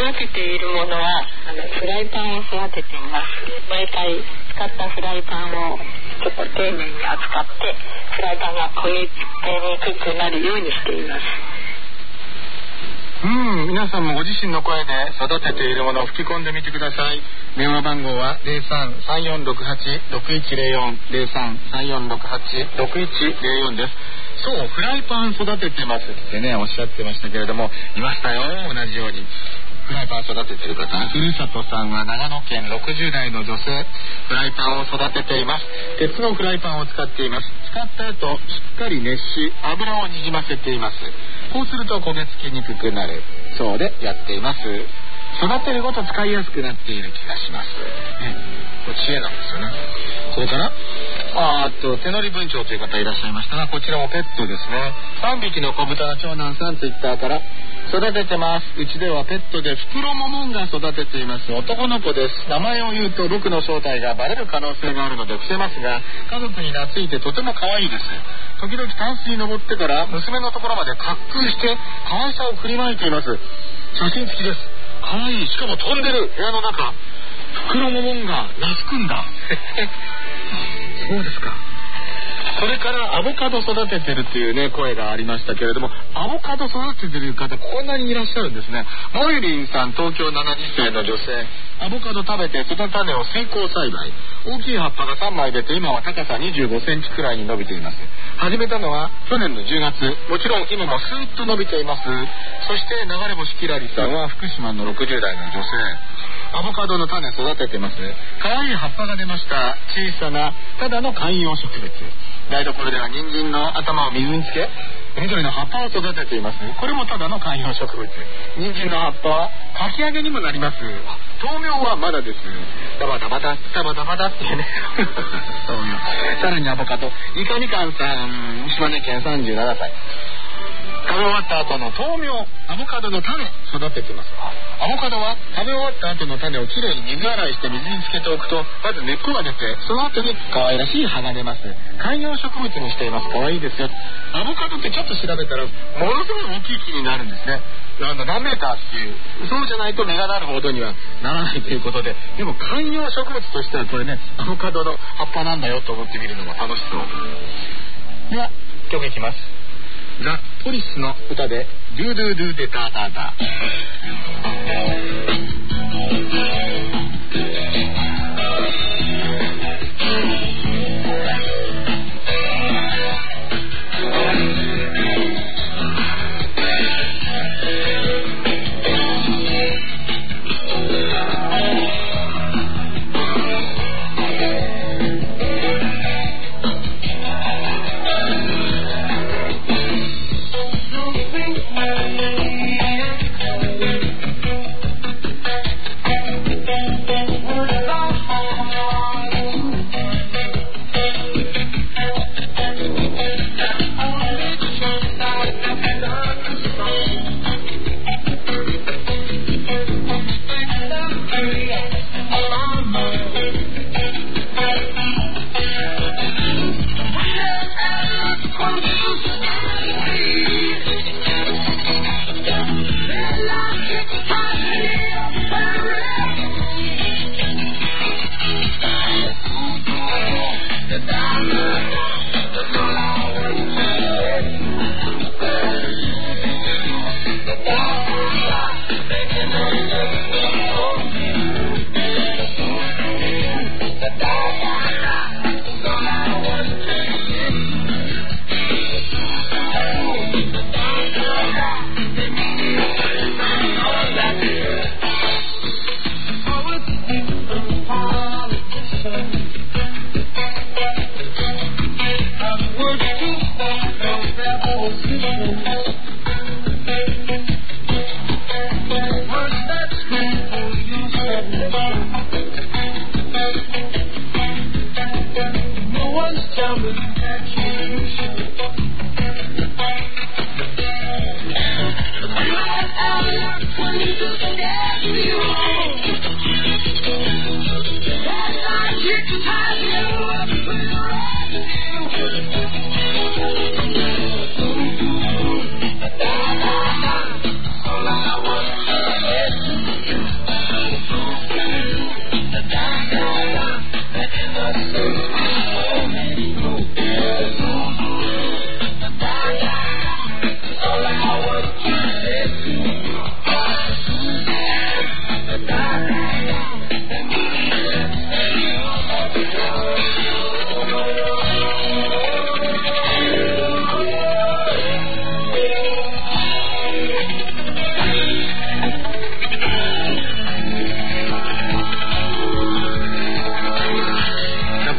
育てているものはあのフライパンを育てています。毎回使ったフライパンをちょっと丁寧に扱ってフライパンが焦げにくくなるようにしています。 うん、 皆さんもご自身の声で育てているものを吹き込んでみてください。電話番号は ゼロさん さんよんろくはち ろくいちゼロよん ゼロさん さんよんろくはち ろくいちゼロよんです。そう、フライパン育ててますってねおっしゃってましたけれども、いましたよ、同じようにフライパン育てている方。ふるさとさんは長野県ろくじゅう代の女性、フライパンを育てています。鉄のフライパンを使っています。使った後しっかり熱し油をにじませています。こうすると焦げ付きにくくなるそうでやっています。育てるごと使いやすくなっている気がします、ね、これ知恵なんですよね。それからあーっと手乗り文鳥という方いらっしゃいましたが、こちらもペットですね。さんびきの子豚の長男さん、ツイッターから育ててます。うちではペットでフクロモモンガ育てています。男の子です。名前を言うと僕の正体がバレる可能性があるので伏せますが、家族に懐いてとても可愛いです。時々タンスに登ってから娘のところまで滑空して可愛さを振りまいています。写真付きです。可愛い。しかも飛んでる。部屋の中フクロモモンガナスくんだそうですか。それからアボカド育ててるっていうね声がありましたけれども、アボカド育ててる方こんなにいらっしゃるんですね。モイリンさん、東京ななじゅっさいの女性、アボカド食べてその種を水耕栽培、大きい葉っぱがさんまい出て今は高さにじゅうごセンチくらいに伸びています。始めたのは去年のじゅうがつ、もちろん今もスーッと伸びています。そして流れ星きらりさんは福島のろくじゅう代の女性、アボカドの種育ててます。可愛い葉っぱが出ました。小さなただの観葉植物。台所では人参の頭を水につけ緑の葉っぱを育てています。これもただの観葉植物。人参の葉っぱはかき揚げにもなります。豆苗はまだです。ダバダバダダバダバダってね豆苗。さらにアボカド、イカみかんさん、島根県さんじゅうななさい、食べ終わった後の豆苗、アボカドの種育ててます。アボカドは食べ終わった後の種をきれいに水洗いして水につけておくとまず根っこが出て、その後に可愛らしい葉が出ます。観葉植物にしています。可愛いですよ。アボカドってちょっと調べたらものすごい大きい木になるんですね。あの何メーターっていう、そうじゃないと芽がなるほどにはならないということで、でも観葉植物としてはこれね、アボカドの葉っぱなんだよと思ってみるのも楽しそう。では曲いきます。ザ・ポリスの歌でドゥドゥドゥデタタタ。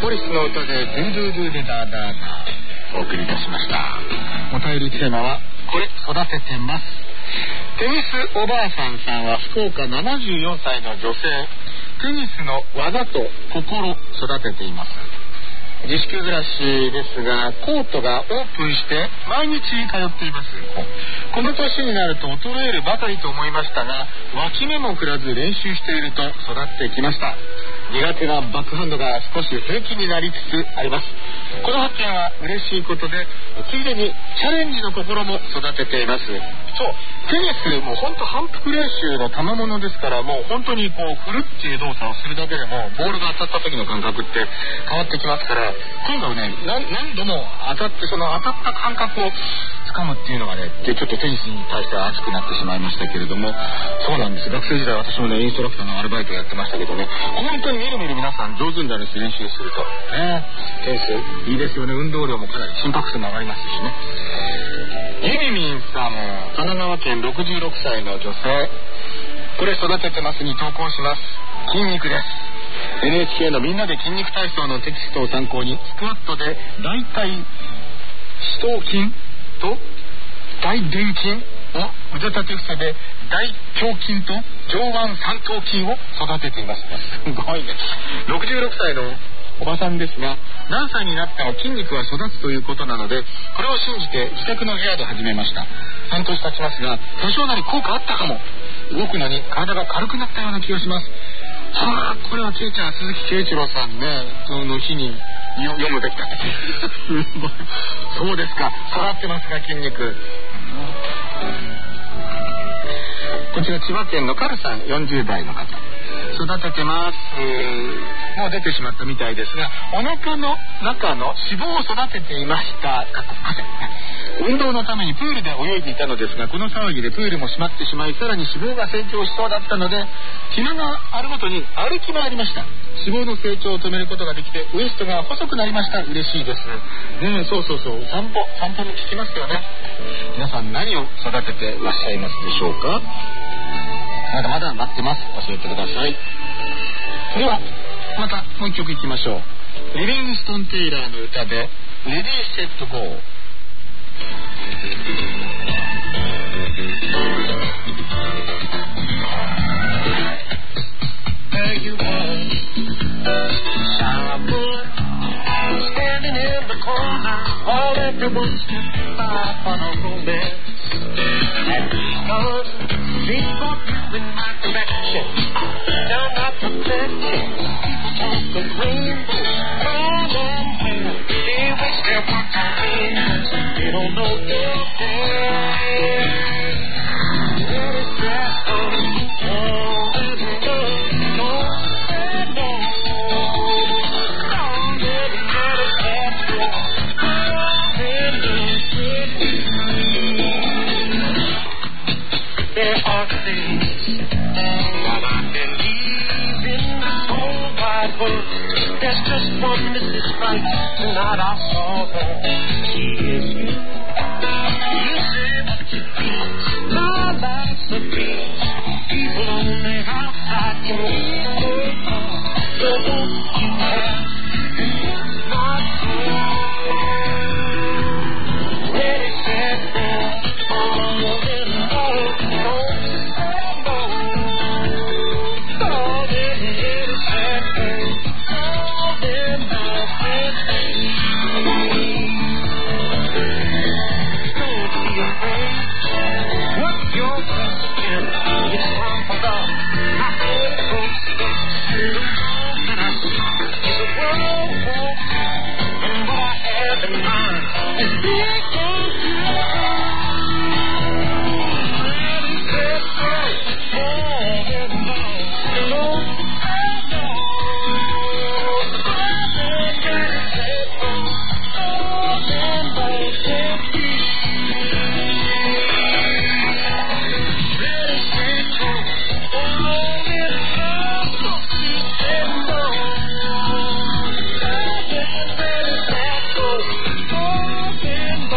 モリスの歌でドゥドゥドゥでダーダーダーお送りいたしました。お便りテーマはこれ育ててます。テニスおばあさんさんは福岡ななじゅうよんさいの女性。テニスの技と心育てています。自粛暮らしですがコートがオープンして毎日通っています。この年になると衰えるばかりと思いましたが脇目も振らず練習していると育ってきました。苦手なバックハンドが少し平気になりつつあります。この発見は嬉しいことでついでにチャレンジの心も育てています。そうテニスも本当反復練習の賜物ですから、もう本当にこう振るっていう動作をするだけでもボールが当たった時の感覚って変わってきますから、今度ね何度も当たってその当たった感覚を掴むっていうのがねちょっとテニスに対して熱くなってしまいましたけれども、そうなんです。学生時代私もねインストラクターのアルバイトやってましたけどね、本当にみるみる皆さん上手になるし練習するとねテニスいいですよね。運動量もかなり心拍数も上がりますしね。ゆみみんさん、神奈川県ろくじゅうろくさいの女性。これ育ててますに投稿します。筋肉です。 エヌエイチケー のみんなで筋肉体操のテキストを参考にスクワットで大腿四頭筋と大臀筋を腕立て伏せで大胸筋と上腕三頭筋を育てています。すごいね。ろくじゅうろくさいのおばさんですが何歳になっても筋肉は育つということなのでこれを信じて自宅の部屋で始めました。半年経ちますが多少なり効果あったかも。動くのに体が軽くなったような気がします。はあ、これはケイちゃん鈴木圭一郎さんねその日に読むべきだそうですか。育ってますが筋肉。こちら千葉県のカルさんよんじゅう代の方。育ててます。もう出てしまったみたいですがお腹の中の脂肪を育てていました。運動のためにプールで泳いでいたのですがこの騒ぎでプールも閉まってしまいさらに脂肪が成長しそうだったので暇があるごとに歩き回りました。脂肪の成長を止めることができてウエストが細くなりました。嬉しいですね。そうそうそう散歩散歩も聞きますよね。皆さん何を育てていらっしゃいますでしょうか。まだまだ待ってます。教えてください。ではまたもう一曲いきましょう。リビングストン・テイラーの歌でレディー・セット・ゴー。There you are, shower standing in the corner, all everyone's by on a romance. And because dreams of you in my direction, now not protecting, people talk of rainbow, all on hair. They wish there were times they don't know they're there. Let it rest on all the love, don't say no. Don't let it, let it rest on all the love. There are things that I believe in this whole wide world. There's just one Missus Right, tonight I saw her. She is you. You say what you feel. My life's a beach. People only outside can hear her. So won't you have not true? Let it set down all in love. Don't say no. All in let it set down all in love. Don't be afraid. What's your question? It's time for love. I hold close. The world that I see is a world for you. And what I have in mind is big for you. Let it set down all in love. Don't say no. Let it set down all in love. Let it set down all in love. Don't you say no. Let it set down all in love.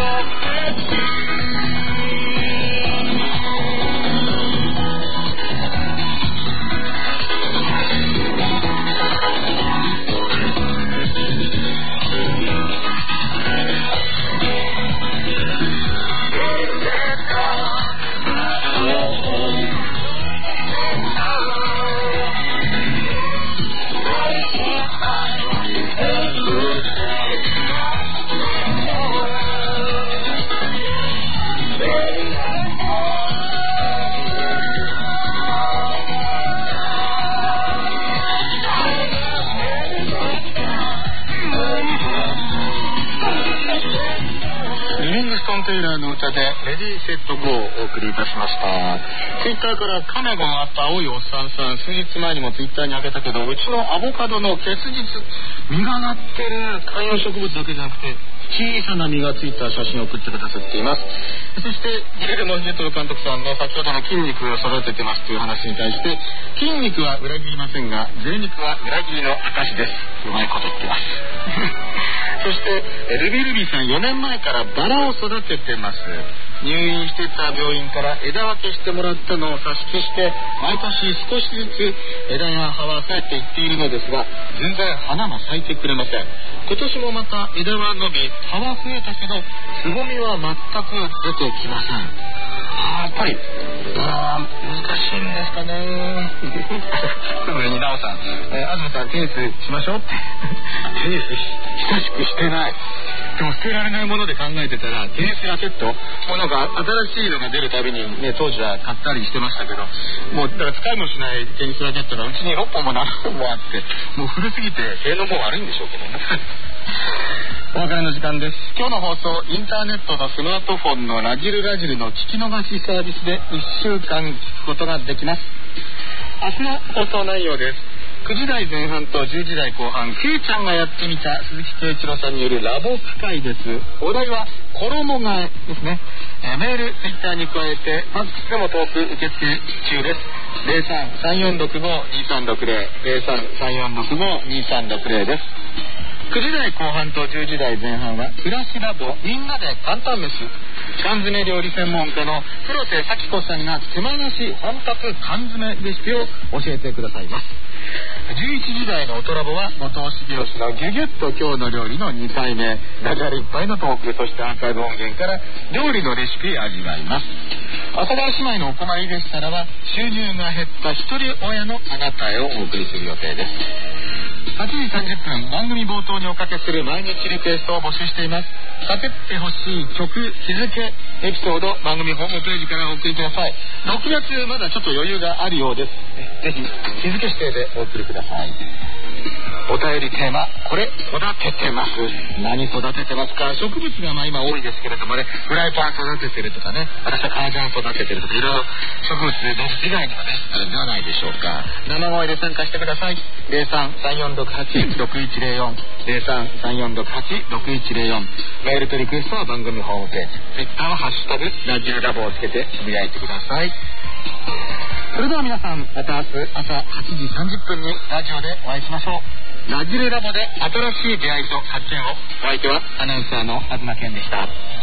テイラーの歌でレディーセットゴーをお送りいたしました。ツイッターからカメゴンあった青いおっさんさん、数日前にもツイッターにあげたけど、うちのアボカドの結実、実がなってる観葉植物だけじゃなくて小さな実がついた写真を送ってくださっています。そしてギレルモンジェットの監督さんの先ほどの筋肉を育ててますという話に対して、筋肉は裏切りませんが贅肉は裏切りの証です。うまいこと言ってますそしてルビルビさん、よねんまえからバラを育ててます。入院してた病院から枝分けしてもらったのを差し木して、毎年少しずつ枝や葉は生えていっているのですが、全然花も咲いてくれません。今年もまた枝は伸び葉は増えたけど、つぼみは全く出てきません。やっぱりあ難しいんですかねすぐになおさん、えー、東さんテニスしましょうってテニス久しくしてない。でも捨てられないもので考えてたら、テニスラケットもうなんか新しいのが出るたびにね、当時は買ったりしてましたけど、もうだから使いもしないテニスラケットがうちにろっぽんもななほんもあって、もう古すぎて性能も悪いんでしょうけどねお別れの時間です。今日の放送、インターネットとスマートフォンのラジルラジルの聞き逃しサービスでいっしゅうかん聞くことができます。明日の放送内容です。くじ台前半とじゅうじ台後半、Qちゃんがやってみた鈴木圭一郎さんによるラボ機会です。お題は衣替えですね。えメール、ツイッターに加えてファックスでもトーク受付中です。ゼロさん さんよんろくご にさんろくゼロ ゼロさん さんよんろくご にさんろくゼロです。くじ台後半とじゅうじ台前半は暮らしラボみんなで簡単飯、缶詰料理専門家の黒瀬咲子さんが手間なし本格缶詰レシピを教えてくださいます。じゅういちじ台のおとらぼは後藤茂雄のギュギュッと今日の料理のにかいめ、ダジャレいっぱいのトーク、そしてアーカイブ音源から料理のレシピ味わいます。阿佐ヶ谷姉妹のお困りでしたらは、収入が減った一人親のあなたへをお送りする予定です。はちじさんじゅっぷん、番組冒頭におかけする毎日リクエストを募集しています。かけてほしい曲、日付、エピソード、番組ホームページからお送りください。ろくがつまだちょっと余裕があるようです。ぜひ日付指定でお送りください。お便りテーマ、これ育ててます。何育ててますか。植物がまあ今多いですけれどもね、フライパン育ててるとかね、私はカージャン育ててるとか、いろいろ植物で動物以外にもねあるんではないでしょうか。生声で参加してください。ゼロさん さんよんろくはち ろくいちゼロよん ゼロさん さんよんろくはち ろくいちゼロよん、メールとリクエストは番組ホームページ、ツイッターはハッシュタグラジオラボをつけてつぶやいてください。それでは皆さん、また明日朝はちじさんじゅっぷんにラジオでお会いしましょう。ラジルラボで新しい出会いと発見を。お相手はアナウンサーの東健でした。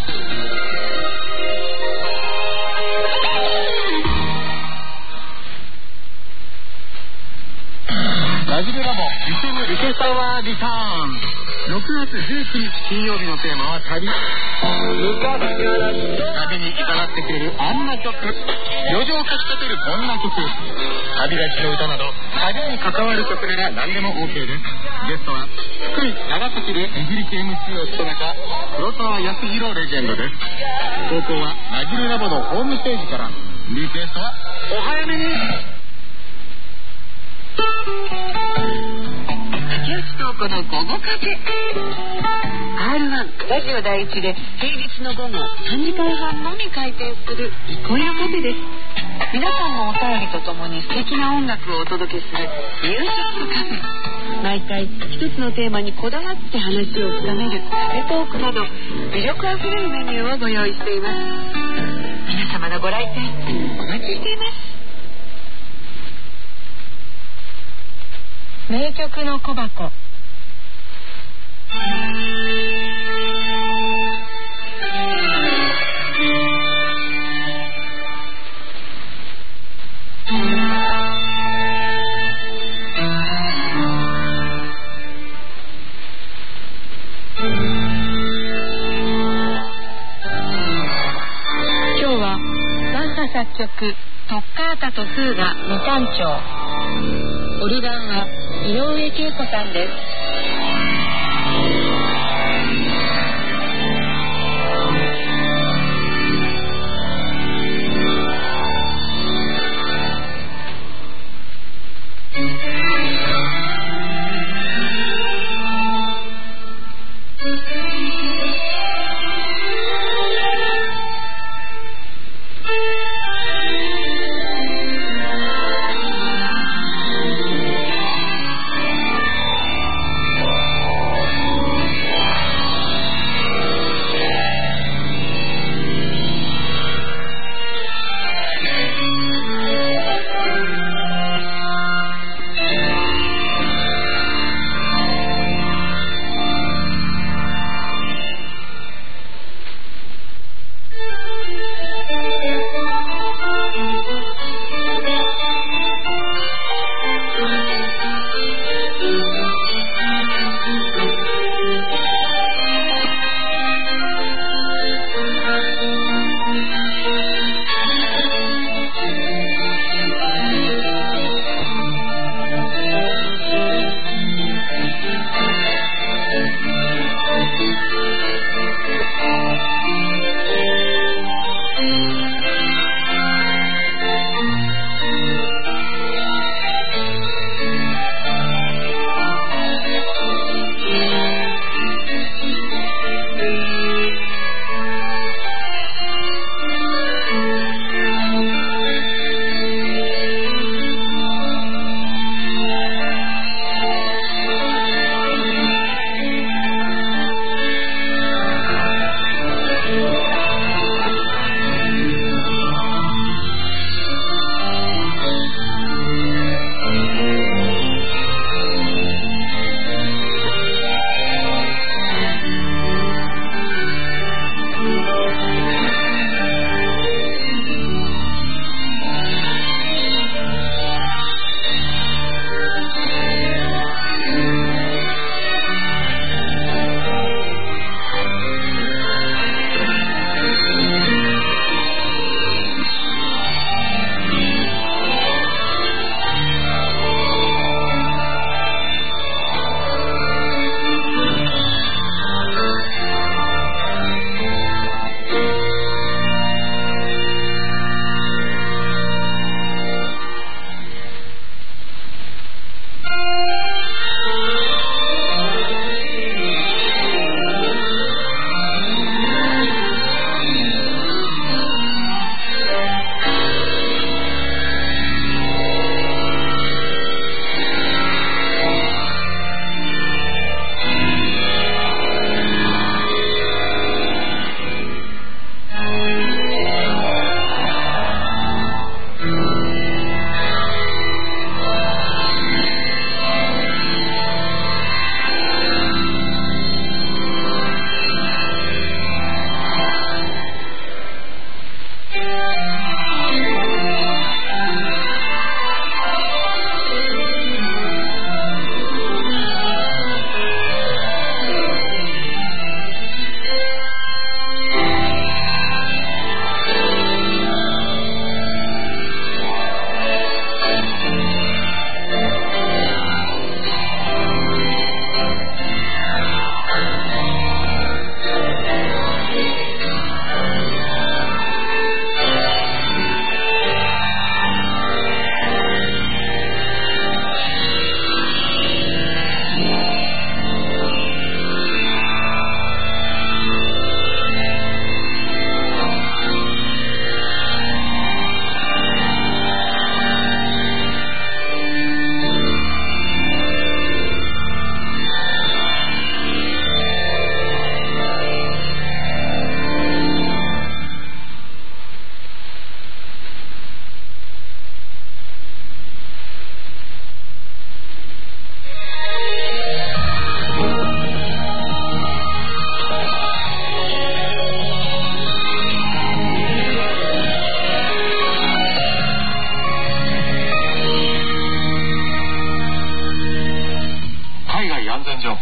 ラジルラボリセムリケサワーリターン。ろくがつじゅうくにち金曜日のテーマは旅。旅にいざなってくれるあんな曲、旅情をかきたてるこんな曲、旅立ちの歌など旅に関わる曲なら何でも OK です。ゲストは福井長崎でエジリキ エムシー を務めた黒沢康弘レジェンドです。投稿はラジルラボのホームページから。リクエストはお早めに。竹内東子の午後風 アールワン ラジオ第一で平日の午後さんじかんはんのみ開店する憩いのカフェです。皆さんのお便りとともに素敵な音楽をお届けするミュージックカフェ。毎回一つのテーマにこだわって話を深めるカフェトークなど魅力あふれるメニューをご用意しています。皆様のご来店お待ちしています。名曲の小箱。今日はバッハ作曲トッカータとフーガ二単調、オルガンは井上恵子さんです。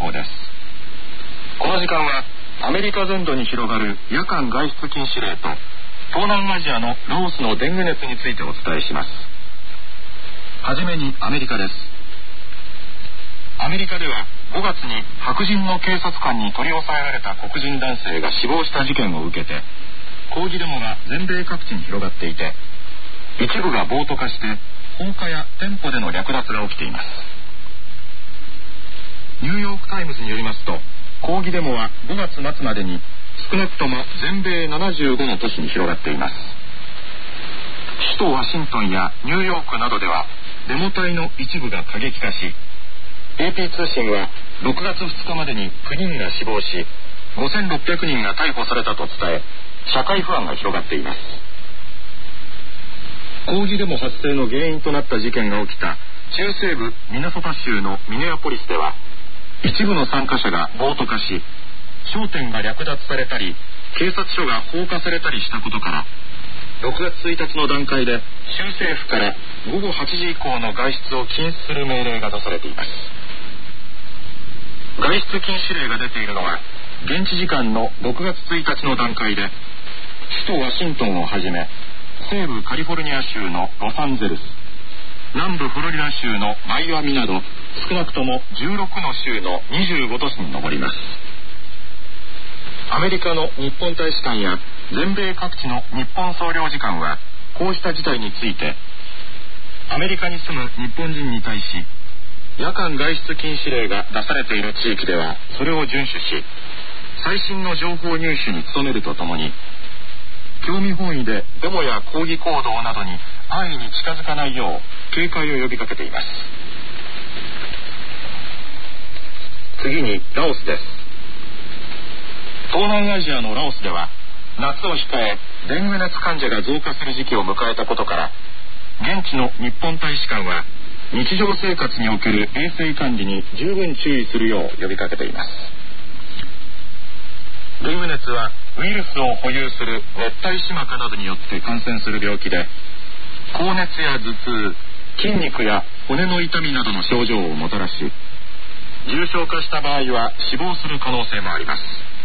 報です。この時間はアメリカ全土に広がる夜間外出禁止令と東南アジアのラオスのデング熱についてお伝えします。はじめにアメリカです。アメリカではごがつに白人の警察官に取り押さえられた黒人男性が死亡した事件を受けて、抗議デモが全米各地に広がっていて、一部が暴徒化して放火や店舗での略奪が起きています。ニューヨークタイムズによりますと、抗議デモはごがつ末までに少なくとも全米ななじゅうごの都市に広がっています。首都ワシントンやニューヨークなどではデモ隊の一部が過激化し、 エーピー 通信はろくがつふつかまでにきゅうにんが死亡し、ごせんろっぴゃくにんが逮捕されたと伝え、社会不安が広がっています。抗議デモ発生の原因となった事件が起きた中西部ミネソタ州のミネアポリスでは、一部の参加者が暴徒化し、商店が略奪されたり警察署が放火されたりしたことから、ろくがつついたちの段階で州政府からごごはちじ以降の外出を禁止する命令が出されています。外出禁止令が出ているのは現地時間のろくがつついたちの段階で、首都ワシントンをはじめ西部カリフォルニア州のロサンゼルス、南部フロリダ州のマイアミなど少なくともじゅうろくの州のにじゅうご都市に上ります。アメリカの日本大使館や全米各地の日本総領事館はこうした事態について、アメリカに住む日本人に対し夜間外出禁止令が出されている地域ではそれを遵守し、最新の情報入手に努めるとともに、興味本位でデモや抗議行動などに安易に近づかないよう警戒を呼びかけています。次にラオスです。東南アジアのラオスでは夏を控えデング熱患者が増加する時期を迎えたことから、現地の日本大使館は日常生活における衛生管理に十分注意するよう呼びかけています。デング熱はウイルスを保有する熱帯シマカなどによって感染する病気で、高熱や頭痛、筋肉や骨の痛みなどの症状をもたらし、重症化した場合は死亡する可能性もあります。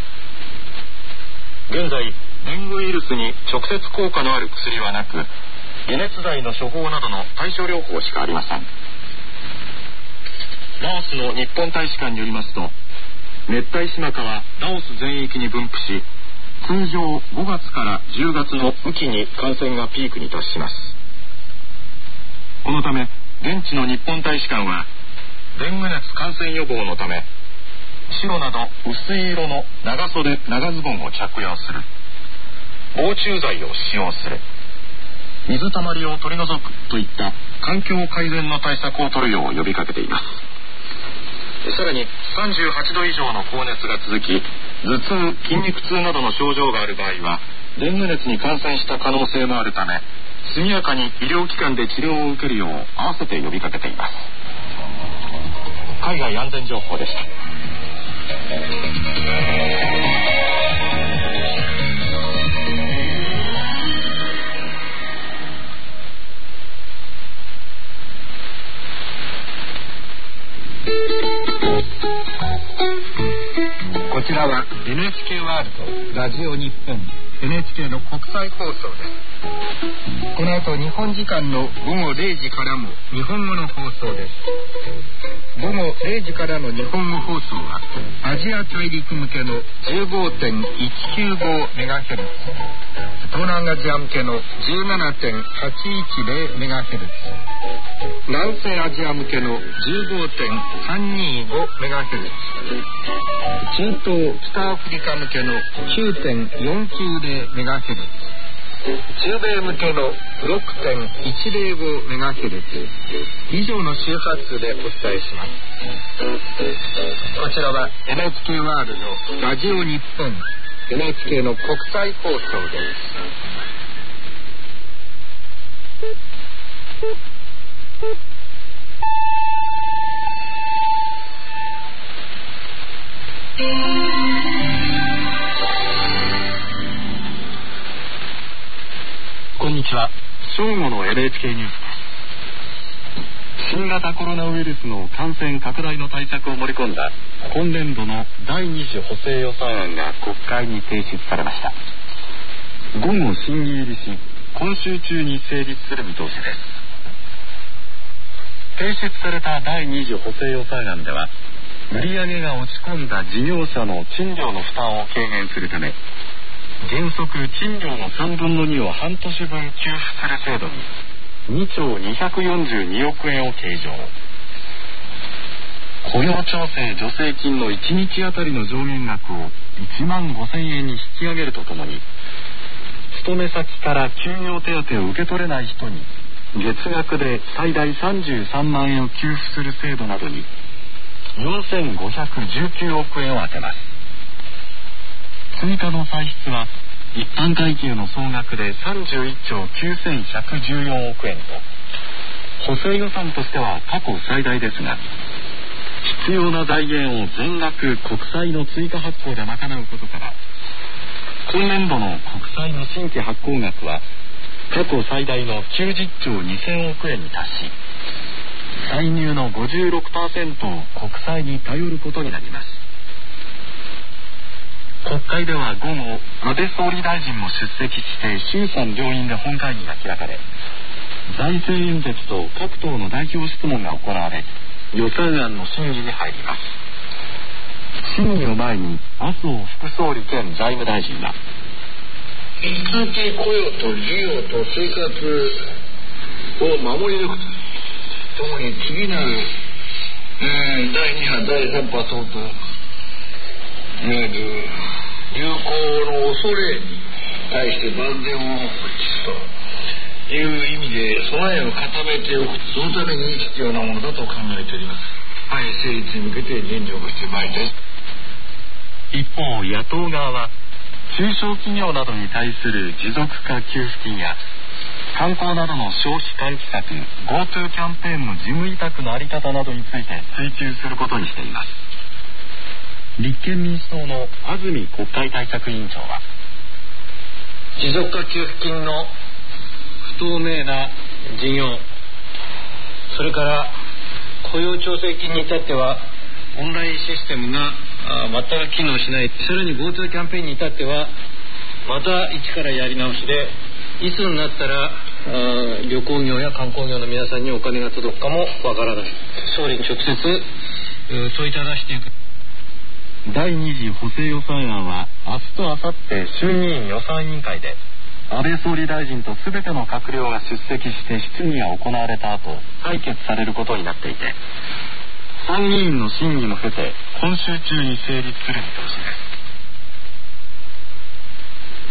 現在デングウイルスに直接効果のある薬はなく、解熱剤の処方などの対処療法しかありません。ラオスの日本大使館によりますと、熱帯シマカはラオス全域に分布し、通常ごがつからじゅうがつの雨季に感染がピークに達します。このため現地の日本大使館はデング熱感染予防のため、白など薄い色の長袖長ズボンを着用する、防虫剤を使用する、水たまりを取り除くといった環境改善の対策を取るよう呼びかけています。さらにさんじゅうはちど以上の高熱が続き、頭痛、筋肉痛などの症状がある場合はデング熱に感染した可能性もあるため、速やかに医療機関で治療を受けるよう合わせて呼びかけています。海外安全情報でした。こちらは エヌエイチケー ワールドラジオ日本 エヌエイチケー の国際放送です。この後日本時間のごごれいじからも日本語の放送です。ごごれいじからの日本語放送はアジア大陸向けの じゅうごてんいちきゅうごメガヘルツ、 東南アジア向けの じゅうななてんはちいちぜろメガヘルツ、 南西アジア向けの じゅうごてんさんにーごメガヘルツ、 中東北アフリカ向けの きゅうてんよんきゅうぜろメガヘルツ、中米向けの ろくてんいちぜろごメガヘルツ 以上の周波数でお伝えします。こちらは エヌエイチケー ワールドラジオ日本 エヌエイチケー の国際放送です。こんにちは。正午の エヌエイチケー ニュースです。 新型コロナウイルスの感染拡大の対策を盛り込んだ今年度のだいに次補正予算案が国会に提出されました。午後審議入りし、今週中に成立する見通しです。提出されただいに次補正予算案では、売上が落ち込んだ事業者の賃料の負担を軽減するため、原則賃料のさんぶんのにを半年分給付する制度ににちょうにひゃくよんじゅうにおくえんを計上。雇用調整助成金のいちにちあたりの上限額をいちまんごせんえんに引き上げるとともに、勤め先から休業手当を受け取れない人に月額で最大さんじゅうさんまんえんを給付する制度などによんせんごひゃくじゅうきゅうおくえんを充てます。追加の歳出は一般会計の総額でさんじゅういっちょうきゅうせんひゃくじゅうよんおくえんと、補正予算としては過去最大ですが、必要な財源を全額国債の追加発行で賄うことから、今年度の国債の新規発行額は過去最大のきゅうじゅっちょうにせんおくえんに達し、歳入の ごじゅうろくパーセント を国債に頼ることになります。国会では午後、安倍総理大臣も出席して衆参両院で本会議が開かれ、財政演説と各党の代表質問が行われ、予算案の審議に入ります。審議を前に麻生副総理兼財務大臣は、 引き続き雇用と事業と生活を守り抜くともに、次なる、えー、だいに波だいさん波等といわゆる流行の恐れに対して万全を保つという意味で備えを固めておく、そのために必要なものだと考えております。はい、成立に向けて尽力してまいりたい。 一方、野党側は中小企業などに対する持続化給付金や観光などの消費喚起策 GoTo キャンペーンの事務委託の在り方などについて追及することにしています。立憲民主党の安住国会対策委員長は、 持続化給付金の不透明な事業、それから雇用調整金に至ってはオンラインシステムが全く機能しない、さらに GoTo キャンペーンに至ってはまた一からやり直しで、いつになったら旅行業や観光業の皆さんにお金が届くかもわからない。総理に直接問いただしていく。 だいに次補正予算案は明日と明後日衆議院予算委員会で安倍総理大臣とすべての閣僚が出席して質疑が行われた後採決されることになっていて、参議院の審議も経て今週中に成立する見通しです。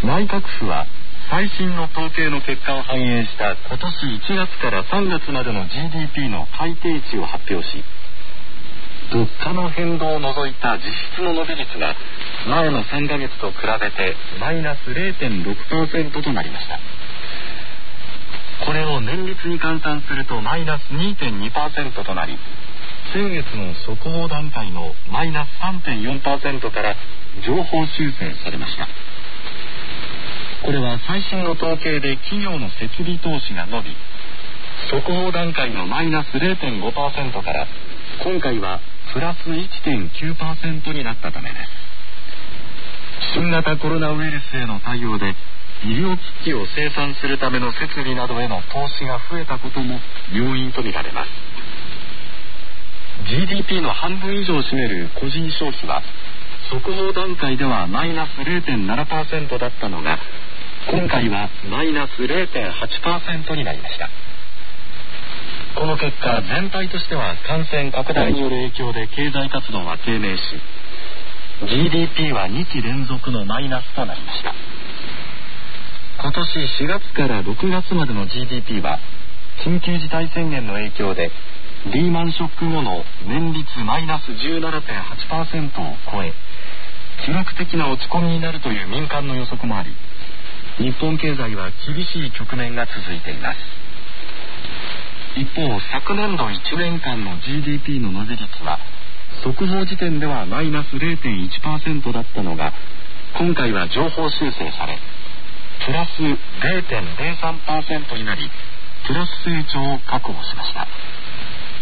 内閣府は最新の統計の結果を反映した今年いちがつからさんがつまでの ジーディーピー の改定値を発表し、物価の変動を除いた実質の伸び率が前のさんかげつと比べてマイナス れいてんろくパーセント となりました。これを年率に換算するとマイナス にてんにパーセント となり、先月の速報段階のマイナス さんてんよんパーセント から上方修正されました。これは最新の統計で企業の設備投資が伸び、速報段階のマイナス れいてんごパーセント から今回はプラス いってんきゅうパーセント になったためです。新型コロナウイルスへの対応で医療機器を生産するための設備などへの投資が増えたことも要因とみられます。 ジーディーピー の半分以上を占める個人消費は速報段階ではマイナス れいてんななパーセント だったのが今回はマイナス れいてんはちパーセント になりました。この結果、全体としては感染拡大による影響で経済活動は低迷し、 ジーディーピー はにき連続のマイナスとなりました。今年しがつからろくがつまでの ジーディーピー は緊急事態宣言の影響でリーマンショック後の年率マイナス じゅうななてんはちパーセント を超え、記録的な落ち込みになるという民間の予測もあり、日本経済は厳しい局面が続いています。一方、昨年度いちねんかんの ジーディーピー の伸び率は速報時点ではマイナス れいてんいちパーセント だったのが今回は上方修正されプラス れいてんれいさんパーセント になり、プラス成長を確保しました。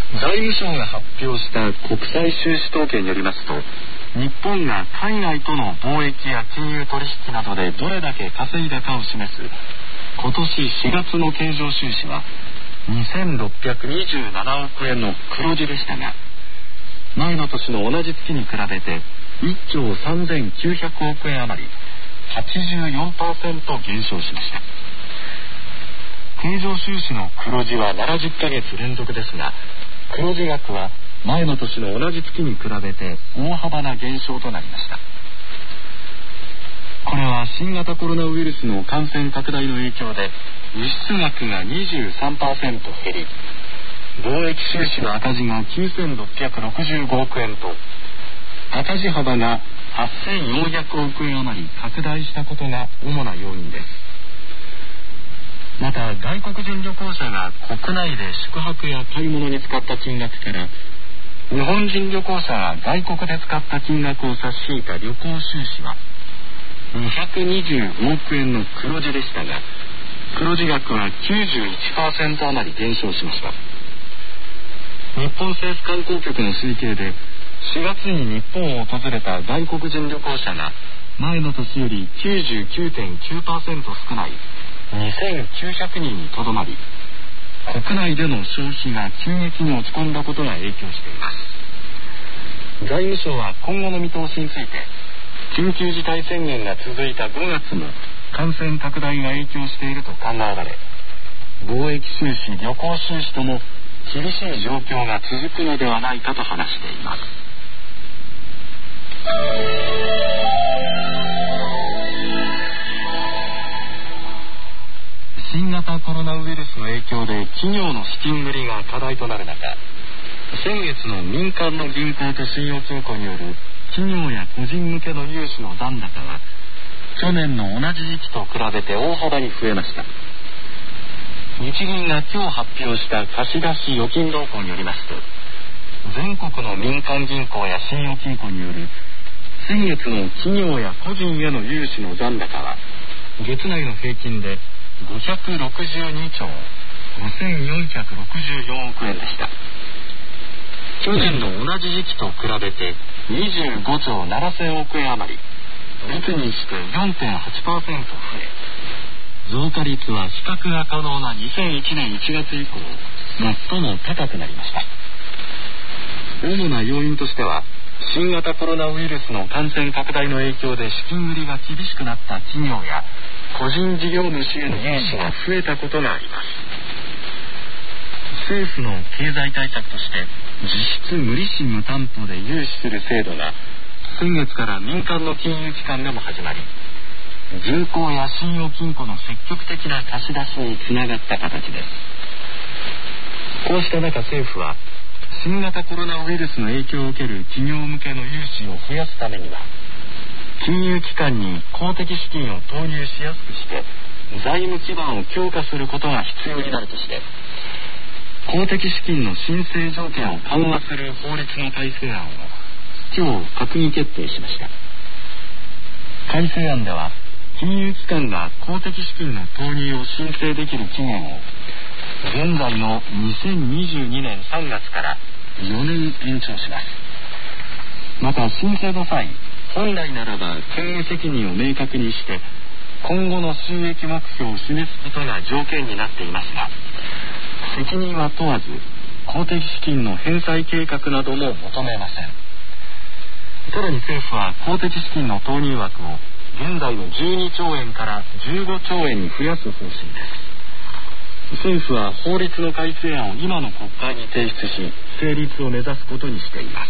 財務省が発表した国際収支統計によりますと、日本が海外との貿易や金融取引などでどれだけ稼いだかを示す今年しがつの経常収支はにせんろっぴゃくにじゅうななおくえんの黒字でしたが、前の年の同じ月に比べていっちょうさんぜんきゅうひゃくおくえん余り はちじゅうよんパーセント 減少しました。経常収支の黒字はななじゅっかげつ連続ですが、黒字額は前の年の同じ月に比べて大幅な減少となりました。これは新型コロナウイルスの感染拡大の影響で輸出額が にじゅうさんパーセント 減り、貿易収支の赤字がきゅうせんろっぴゃくろくじゅうごおくえんと赤字幅がはっせんよんひゃくおくえん余り拡大したことが主な要因です。また外国人旅行者が国内で宿泊や買い物に使った金額から日本人旅行者が外国で使った金額を差し引いた旅行収支はにひゃくにじゅうごおくえんの黒字でしたが、黒字額は きゅうじゅういちパーセント 余り減少しました。日本政府観光局の推計でしがつに日本を訪れた外国人旅行者が前の年より きゅうじゅうきゅうてんきゅうパーセント 少ないにせんきゅうひゃくにんにとどまり、国内での消費が急激に落ち込んだことが影響しています。財務省は今後の見通しについて、緊急事態宣言が続いたごがつも感染拡大が影響していると考えられ、貿易収支、旅行収支とも厳しい状況が続くのではないかと話しています。新型コロナウイルスの影響で企業の資金繰りが課題となる中、先月の民間の銀行と信用金庫による企業や個人向けの融資の残高は去年の同じ時期と比べて大幅に増えました。日銀が今日発表した貸し出し預金動向によりますと、全国の民間銀行や信用金庫による先月の企業や個人への融資の残高は月内の平均でごひゃくろくじゅうにちょうごせんよんひゃくろくじゅうよんおくえんでした。去年の同じ時期と比べてにじゅうごちょうななせんおくえん余り、率にして よんてんはちパーセント 増え、増加率は比較が可能なにせんいちねんいちがつ以降最も高くなりました。主な要因としては、新型コロナウイルスの感染拡大の影響で資金繰りが厳しくなった企業や個人事業主への融資が増えたことがあります。政府の経済対策として実質無利子無担保で融資する制度が先月から民間の金融機関でも始まり、銀行や信用金庫の積極的な貸し出しにつながった形です。こうした中、政府は新型コロナウイルスの影響を受ける企業向けの融資を増やすためには、金融機関に公的資金を投入しやすくして財務基盤を強化することが必要になるとして、公的資金の申請条件を緩和する法律の改正案を今日閣議決定しました。改正案では、金融機関が公的資金の投入を申請できる期限を現在のにせんにじゅうにねんさんがつからよねん延長します。また申請の際、本来ならば経営責任を明確にして今後の収益目標を示すことが条件になっていますが、責任は問わず公的資金の返済計画なども求めません。さらに政府は公的資金の投入枠を現在のじゅうにちょうえんからじゅうごちょうえんに増やす方針です。政府は法律の改正案を今の国会に提出し、成立を目指すことにしています。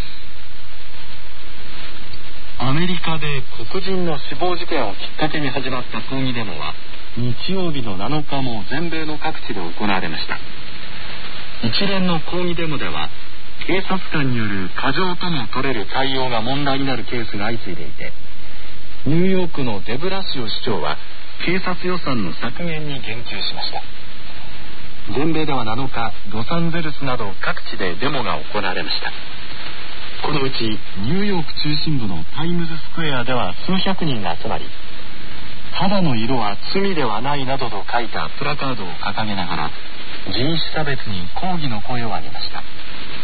アメリカで黒人の死亡事件をきっかけに始まった抗議デモは日曜日のなのかも全米の各地で行われました。一連の抗議デモでは警察官による過剰とも取れる対応が問題になるケースが相次いでいて、ニューヨークのデブラシオ市長は警察予算の削減に言及しました。全米ではなのか、ロサンゼルスなど各地でデモが行われました。このうちニューヨーク中心部のタイムズスクエアでは数百人が集まり、肌の色は罪ではないなどと書いたプラカードを掲げながら人種差別に抗議の声を上げました。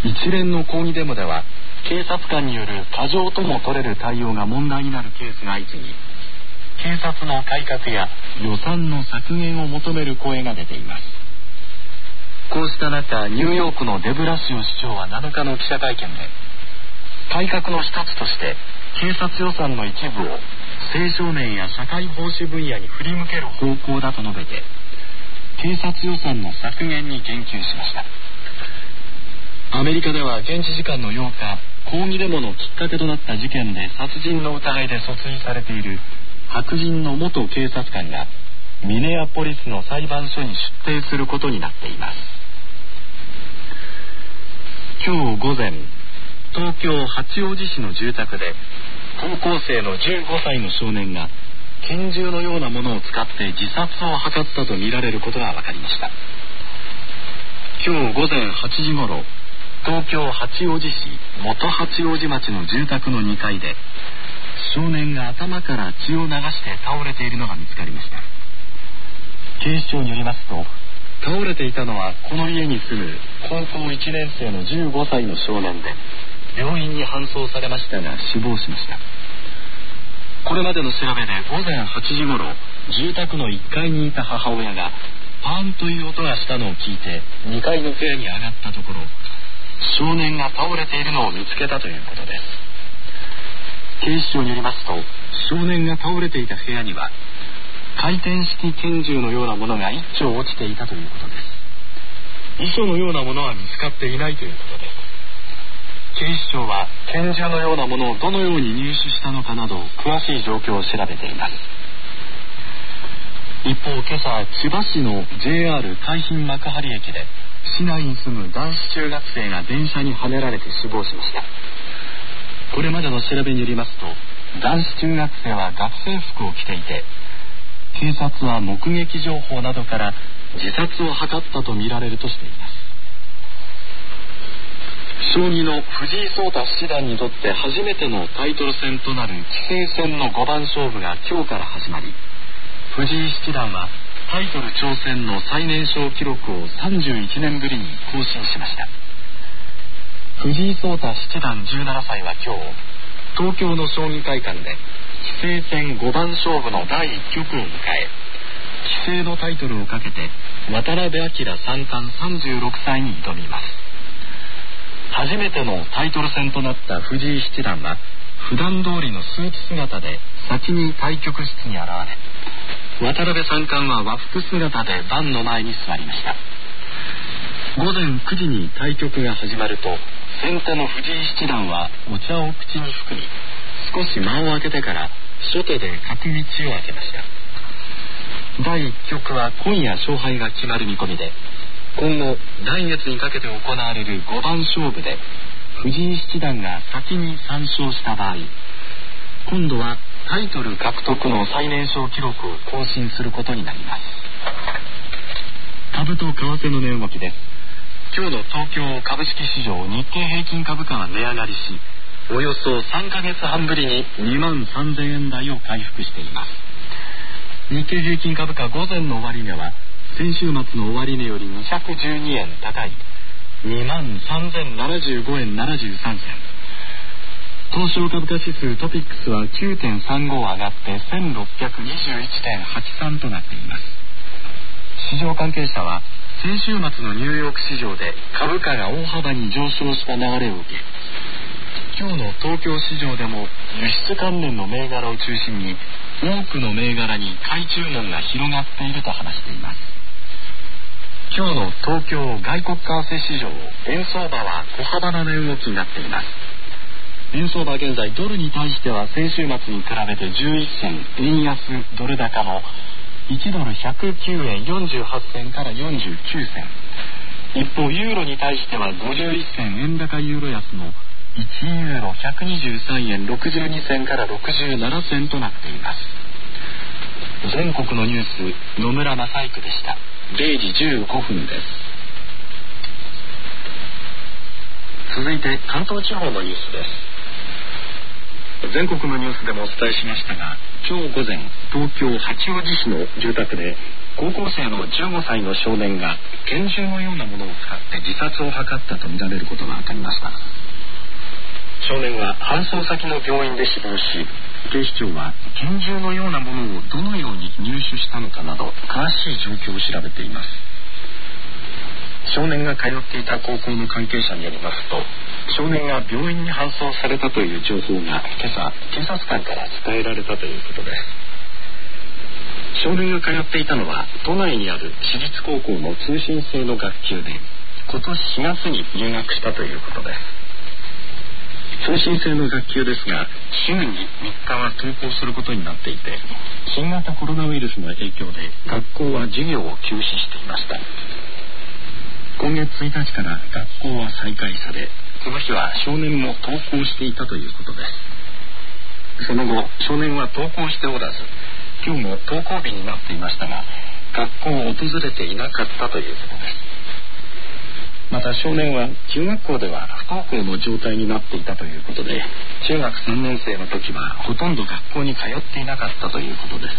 一連の抗議デモでは警察官による過剰とも取れる対応が問題になるケースが相次ぎ、警察の改革や予算の削減を求める声が出ています。こうした中、ニューヨークのデブラシオ市長はなのかの記者会見で、改革の一つとして警察予算の一部を青少年や社会奉仕分野に振り向ける方向だと述べて、警察予算の削減に言及しました。アメリカでは現地時間のようか、抗議デモのきっかけとなった事件で殺人の疑いで訴追されている白人の元警察官がミネアポリスの裁判所に出廷することになっています。今日午前、東京八王子市の住宅で高校生のじゅうごさいの少年が拳銃のようなものを使って自殺を図ったとみられることが分かりました。今日午前はちじごろ、東京八王子市元八王子町の住宅のにかいで少年が頭から血を流して倒れているのが見つかりました。警視庁によりますと、倒れていたのはこの家に住む高校いちねん生のじゅうごさいの少年で、病院に搬送されましたが死亡しました。これまでの調べで午前はちじごろ、住宅のいっかいにいた母親がパーンという音がしたのを聞いてにかいの部屋に上がったところ、少年が倒れているのを見つけたということです。警視庁によりますと、少年が倒れていた部屋には回転式拳銃のようなものがいっ丁落ちていたということです。遺書のようなものは見つかっていないということです。警視庁は拳銃のようなものをどのように入手したのかなど詳しい状況を調べています。一方、今朝千葉市の ジェイアール 海浜幕張駅で市内に住む男子中学生が電車にはねられて死亡しました。これまでの調べによりますと、男子中学生は学生服を着ていて、警察は目撃情報などから自殺を図ったとみられるとしています。将棋の藤井聡太七段にとって初めてのタイトル戦となる棋聖戦のごばん勝負が今日から始まり、藤井七段はタイトル挑戦の最年少記録をさんじゅういちねんぶりに更新しました。藤井聡太七段じゅうななさいは今日、東京の将棋会館で棋聖戦ごばん勝負のだいいっきょくを迎え、棋聖のタイトルをかけて渡辺明三冠さんじゅうろくさいに挑みます。初めてのタイトル戦となった藤井七段は普段通りのスーツ姿で先に対局室に現れ、渡辺三冠は和服姿で盤の前に座りました。午前くじに対局が始まると、先手の藤井七段はお茶を口に含み、少し間を空けてから初手で角道を開けました。だいいっきょくは今夜勝敗が決まる見込みで、今後来月にかけて行われるごばん勝負で藤井七段が先にさん勝した場合、今度はタイトル獲得の最年少記録を更新することになります。株と為替の値動きです。今日の東京株式市場、日経平均株価は値上がりし、およそさんかげつはんぶりににまんさんぜんえん台を回復しています。日経平均株価午前の終値は先週末の終値よりにひゃくじゅうにえん高い にまんさんぜんななじゅうごえんななじゅうさんせん。東証株価指数トピックスは きゅうてんさんご 上がってせんろっぴゃくにじゅういちてんはちさん となっています。市場関係者は先週末のニューヨーク市場で株価が大幅に上昇した流れを受け、今日の東京市場でも輸出関連の銘柄を中心に多くの銘柄に買い注文が広がっていると話しています。今日の東京外国為替市場、円相場は小幅な値動きになっています。円相場は現在ドルに対しては先週末に比べてじゅういっせん円安ドル高のいちドルひゃくきゅうえんよんじゅうはっせんからよんじゅうきゅうせん、一方ユーロに対してはごじゅういっせん円高ユーロ安のいちユーロひゃくにじゅうさんえんろくじゅうにせんからろくじゅうななせんとなっています。全国のニュース、野村正育でした。れいじじゅうごふんです。続いて関東地方のニュースです。全国のニュースでもお伝えしましたが、今日午前東京八王子市の住宅で高校生のじゅうごさいの少年が拳銃のようなものを使って自殺を図ったとみられることが分かりました。少年は搬送先の病院で死亡し、警視庁は拳銃のようなものをどのように入手したのかなど詳しい状況を調べています。少年が通っていた高校の関係者によりますと、少年が病院に搬送されたという情報が今朝警察官から伝えられたということです。少年が通っていたのは都内にある私立高校の通信制の学級で、今年しがつに入学したということです。通信制の学級ですが、週にみっかは登校することになっていて、新型コロナウイルスの影響で学校は授業を休止していました。今月ついたちから学校は再開され、この日は少年も登校していたということです。その後、少年は登校しておらず、今日も登校日になっていましたが、学校を訪れていなかったということです。また少年は中学校では不登校の状態になっていたということで、中学さんねん生の時はほとんど学校に通っていなかったということです。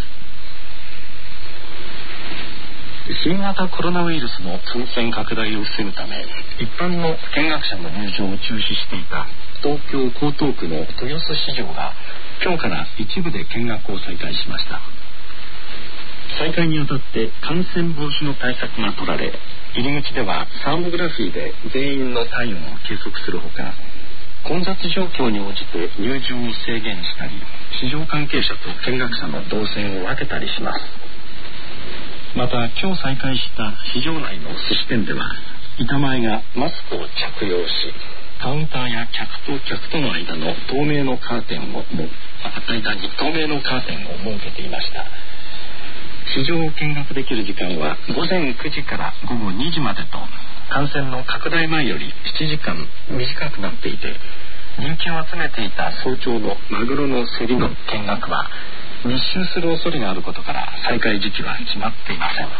新型コロナウイルスの感染拡大を防ぐため、一般の見学者の入場を中止していた東京江東区の豊洲市場が今日から一部で見学を再開しました。再開にあたって感染防止の対策が取られ、入り口ではサーモグラフィーで全員の体温を計測するほか、混雑状況に応じて入場を制限したり、市場関係者と見学者の動線を分けたりします。また今日再開した市場内の寿司店では、板前がマスクを着用し、カウンターや客と客との間の透明のカーテンをも間に透明のカーテンを設けていました。市場を見学できる時間は午前くじから午後にじまでと、感染の拡大前よりななじかん短くなっていて、人気を集めていた早朝のマグロの競りの見学は密集する恐れがあることから再開時期は決まっていません。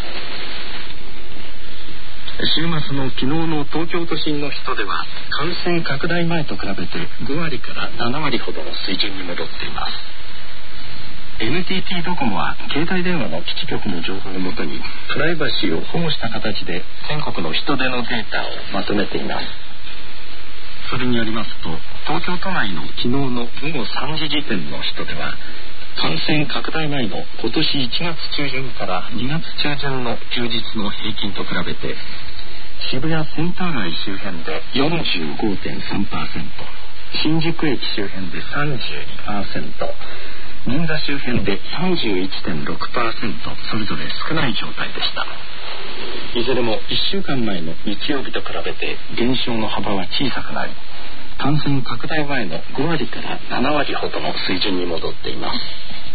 週末の昨日の東京都心の人出は感染拡大前と比べてごわりからななわりほどの水準に戻っています。 エヌティーティー ドコモは携帯電話の基地局の情報をもとにプライバシーを保護した形で全国の人出のデータをまとめています。それによりますと、東京都内の昨日の午後さんじ時点の人出は感染拡大前の今年いちがつ中旬からにがつ中旬の休日の平均と比べて、渋谷センター街周辺で よんじゅうごてんさんパーセント、 新宿駅周辺で さんじゅうにパーセント、 銀座周辺で さんじゅういちてんろくパーセント それぞれ少ない状態でした。いずれもいっしゅうかんまえの日曜日と比べて減少の幅は小さくなり、感染拡大前のごわりからななわりほどの水準に戻っています。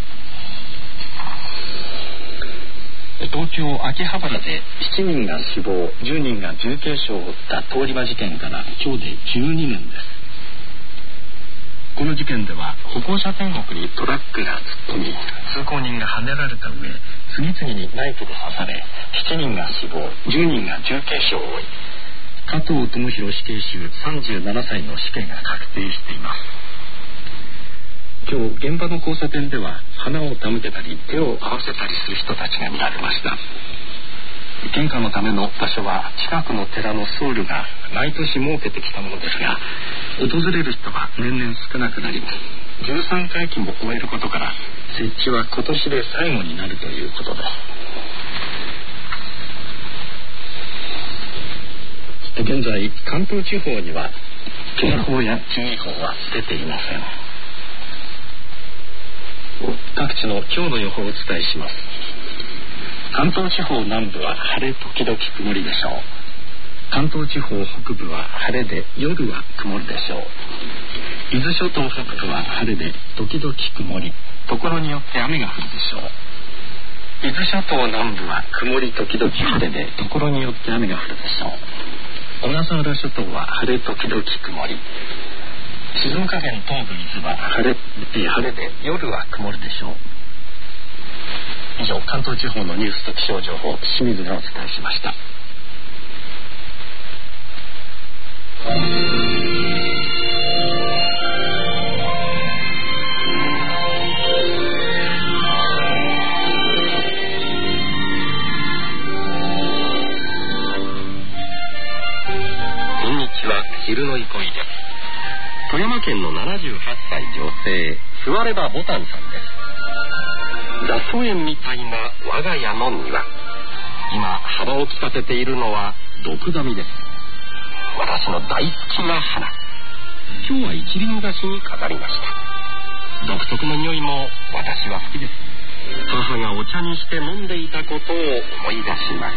東京秋葉原でしちにんが死亡、じゅうにんが重軽傷を負った通り魔事件から今日でじゅうにねんです。この事件では歩行者天国にトラックが突っ込み、通行人がはねられた上、次々にナイフで刺され、しちにんが死亡、じゅうにんが重軽傷を負い、加藤智博死刑囚さんじゅうななさいの死刑が確定しています。今日現場の交差点では花を手向けたり手を合わせたりする人たちが見られました。献花のための場所は近くの寺の僧侶が毎年設けてきたものですが、訪れる人は年々少なくなり、じゅうさんかいきも終えることから設置は今年で最後になるということです。現在関東地方には警報や注意報は出ていません。各地の今日の予報をお伝えします。関東地方南部は晴れ時々曇りでしょう。関東地方北部は晴れで夜は曇りでしょう。伊豆諸島北部は晴れで時々曇り、ところによって雨が降るでしょう。伊豆諸島南部は曇り時々晴れでところによって雨が降るでしょう。小笠原諸島は晴れ時々曇り、静岡県東部伊豆は晴れ、えー、晴れで夜は曇るでしょう。以上、関東地方のニュースと気象情報、清水がお伝えしました。 富山県のななじゅうはっさい女性、座ればボタンさんです。雑草園みたいな我が家の庭、今幅を利かせているのはドクザミです。私の大好きな花。今日は一輪挿しに飾りました。独特の匂いも私は好きです。母がお茶にして飲んでいたことを思い出します。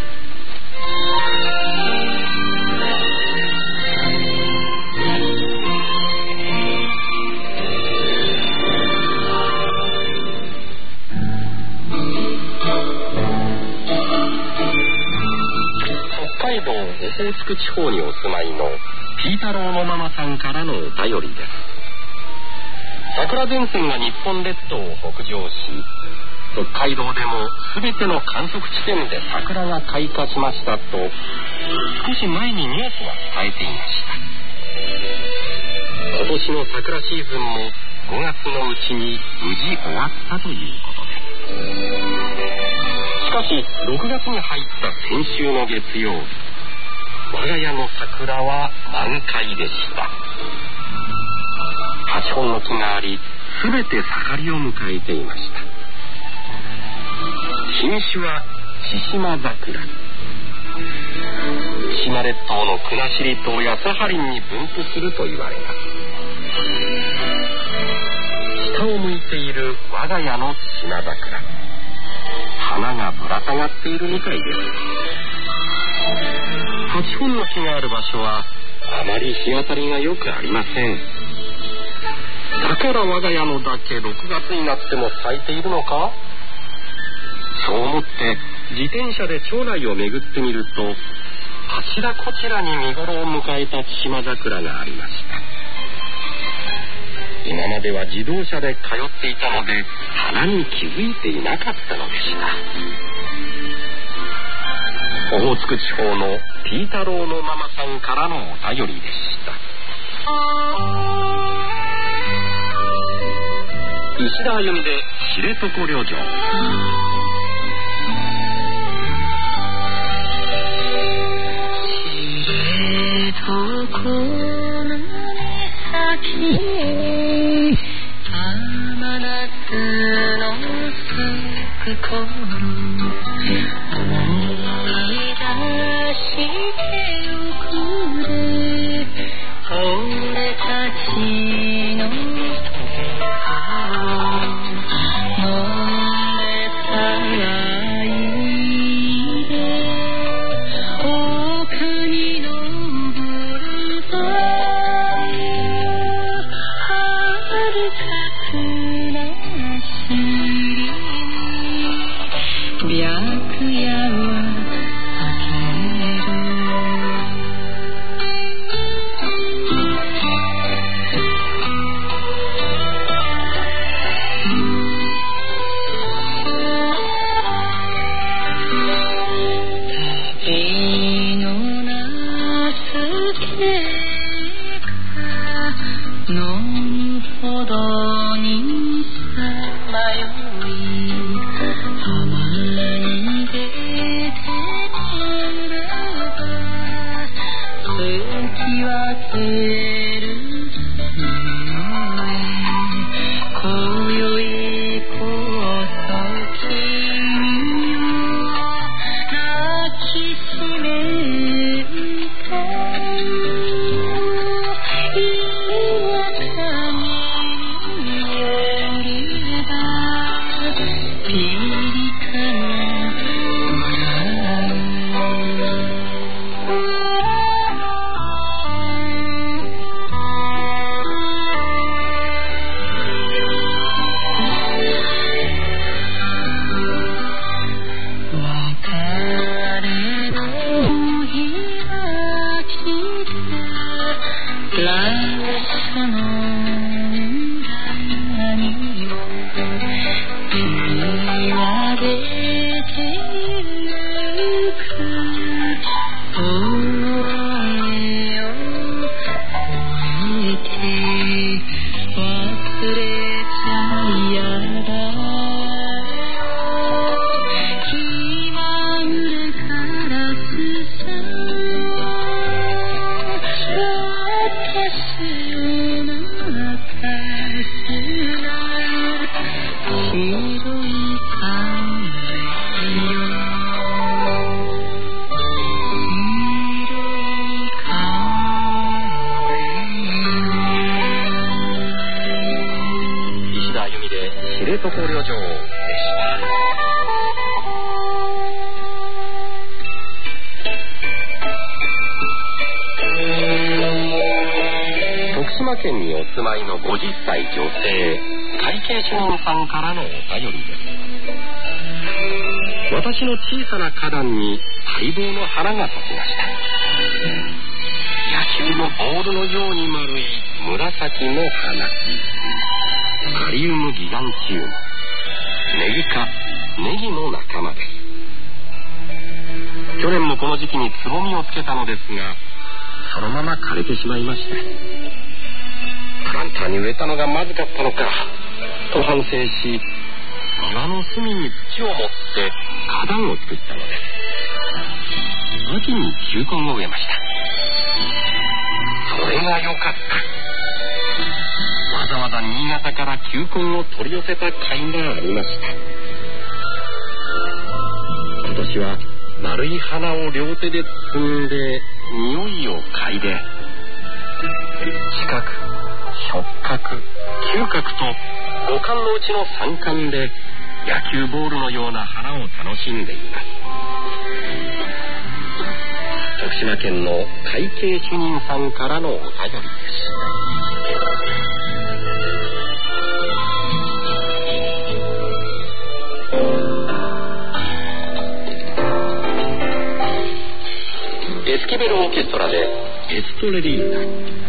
北海道オホーツク地方にお住まいのピータローのママさんからのお便りです。桜前線が日本列島を北上し、北海道でも全ての観測地点で桜が開花しましたと少し前にニュースが伝えていました。今年の桜シーズンもごがつのうちに無事終わったということです。しかしろくがつに入った先週の月曜日、我が家の桜は満開でした。はちほんの木があり、すべて盛りを迎えていました。品種は千島桜。島列島の国後島やサハリンに分布すると言われます。下を向いている我が家の島桜、花がぶら下がっているみたいです。はちほんの木がある場所はあまり日当たりがよくありません。だから我が家のだけろくがつになっても咲いているのか。そう思って自転車で町内を巡ってみると、あちらこちらに見頃を迎えた千島桜がありました。今までは自動車で通っていたので花に気づいていなかったのでした。オホーツク地方のピータローのママさんからのお便りでした。石田あゆみで知床旅情。 知床の先へ天夏の咲く頃、思い出しておくれ、俺たちの今県にお住まいのごじゅっさい女性会計主任さんからのお便りです。私の小さな花壇に待望の花が咲きました。野球のボールのように丸い紫の花、カリウムギガンチウム、ネギ科ネギの仲間です。去年もこの時期につぼみをつけたのですが、そのまま枯れてしまいました。プランターに植えたのがまずかったのかと反省し、庭の隅に土を盛って花壇を作ったのです。秋に球根を植えました。それが良かった。わざわざ新潟から球根を取り寄せた甲斐がありました。今年は丸い花を両手で包んで匂いを嗅いで、四角、触覚、嗅覚と五感のうちの三感で野球ボールのような花を楽しんでいます。徳島県の会計主任さんからのお便りです。エスケベルオーケストラでエストレリーナ。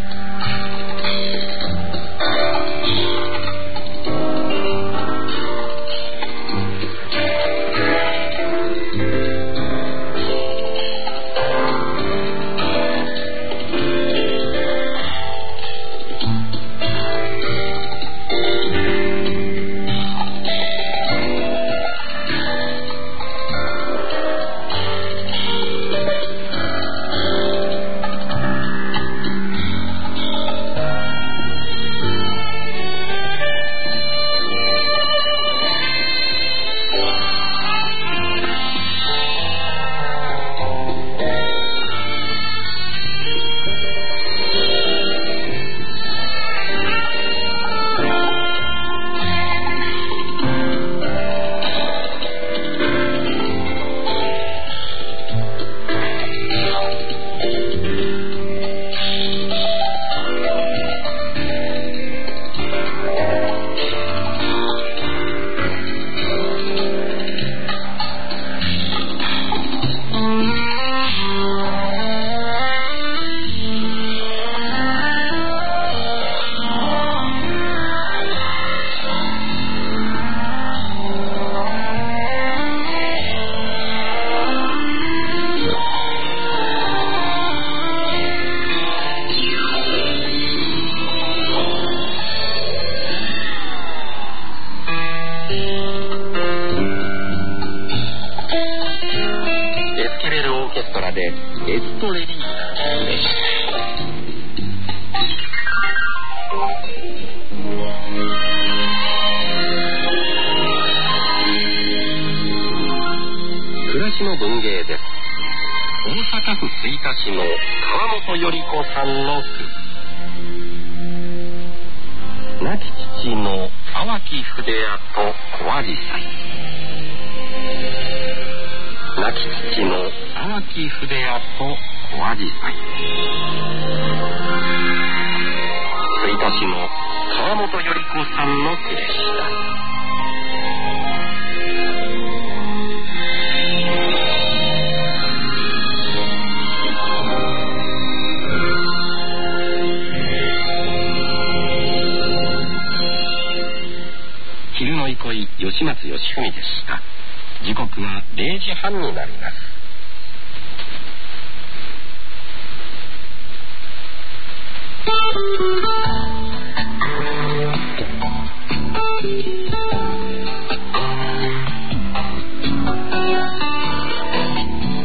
吉松義文でした。時刻はれいじはんになります。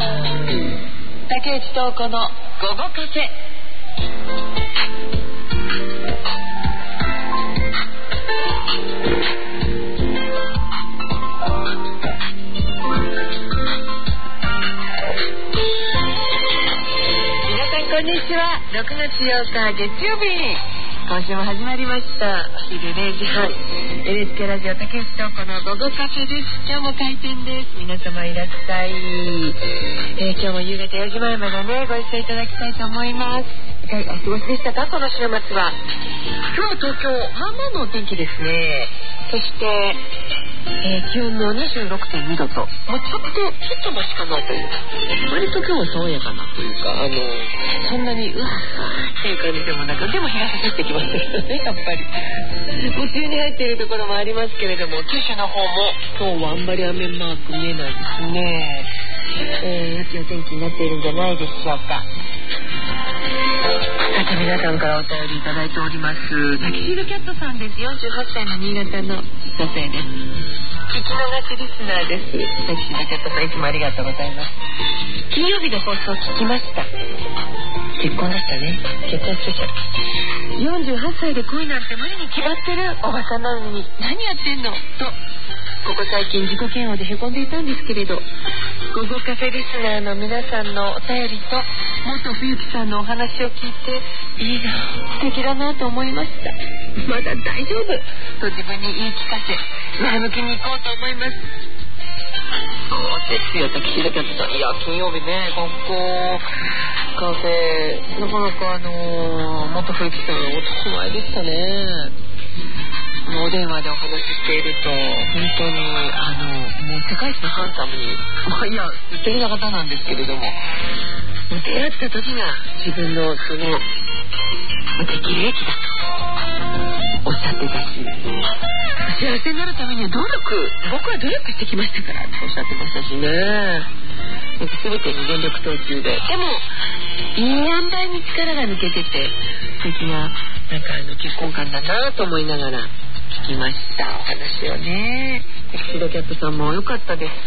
竹内東子の午後カフェ。 ろくがつようか月曜日、今週も始まりました。昼れいじはん エヌエイチケー ラジオ竹内東子の午後カフェです。今日も開店です。皆様いらっしゃい、えー、今日も夕方よじまえまでねご一緒いただきたいと思います。いかがお過ごしでしたか？この週末は。今日東京まあまあのお天気ですね。そして、えー、気温も にじゅうろくてんにどと、もうちょっとちょっとマシかなという、割と今日は爽やかなというか、あのそんなにうわーっていう感じでもなく、でも日が差してきましたけどね、やっぱり夢中に入っているところもありますけれども、九州の方も今日はあんまり雨マーク見えないですね。えー、良いお天気になっているんじゃないでしょうか。さて皆さんからお便りいただいております。タキシードキャットさんです。よんじゅうはっさいの新潟の女性です。聞き逃しリスナーです。タキシードキャットさん、いつもありがとうございます。金曜日の放送聞きました。結婚でしたね。結婚スペシャル。よんじゅうはっさいで恋なんて無理に決まってる、おばさんなのに何やってんのと、ここ最近自己嫌悪でへこんでいたんですけれど、午後カフェリスナーの皆さんのお便りと元冬木さんのお話を聞いて、いいな、素敵だなと思いました。まだ大丈夫と自分に言い聞かせ、前向きに行こうと思います。そうですよ、タキシードキャットさん。いや、金曜日ね、学校カフェ、なかなかあのー、元冬木さん男前でしたね。お電話でお話ししていると、本当にあのもう世界一のハンサムに、まあいや素敵な方なんですけれども、出会った時が自分のその適齢期だとおっしゃってたし、幸せになるためには努力、僕は努力してきましたからとおっしゃってましたしね。全てに全力投球で、でもいい塩梅に力が抜けてて素敵な、なんかあの結婚観だなと思いながら聞きましたお話をね。タキシードキャットさんも良かったです。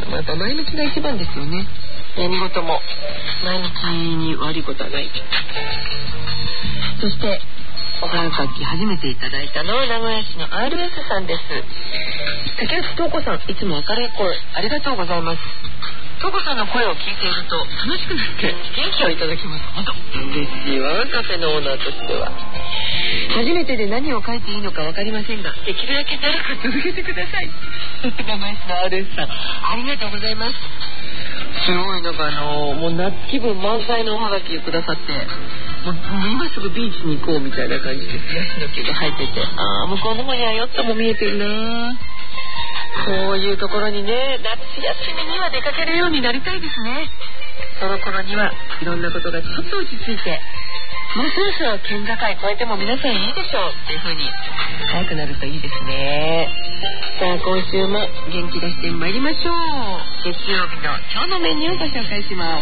また前向きが一番ですよね。何事も前向きに悪いことはない。そしておはがき初めていただいたのは名古屋市の アールエス さんです。竹内東子さん、いつも明るい声ありがとうございます。東子さんの声を聞いていると楽しくなって元気をいただきます。本当嬉しいわ、カフェのオーナーとしては。初めてで何を書いていいのか分かりませんが、できるだけ長く続けてください。名前の アールエス さん、ありがとうございます。すごいなんかあのもう夏気分満載のおはがきをくださって、もう今すぐビーチに行こうみたいな感じでヤシの木が生えてて、ああ向こうの方にはヨットも見えてるな。こういうところにね、夏休みには出かけるようになりたいですね。その頃にはいろんなことがちょっと落ち着いて、もうそろそろ県境越えても皆さんいいでしょうっていう風に早くなるといいですね。さあ今週も元気出してまいりましょう。月曜日の今日のメニューをご紹介します。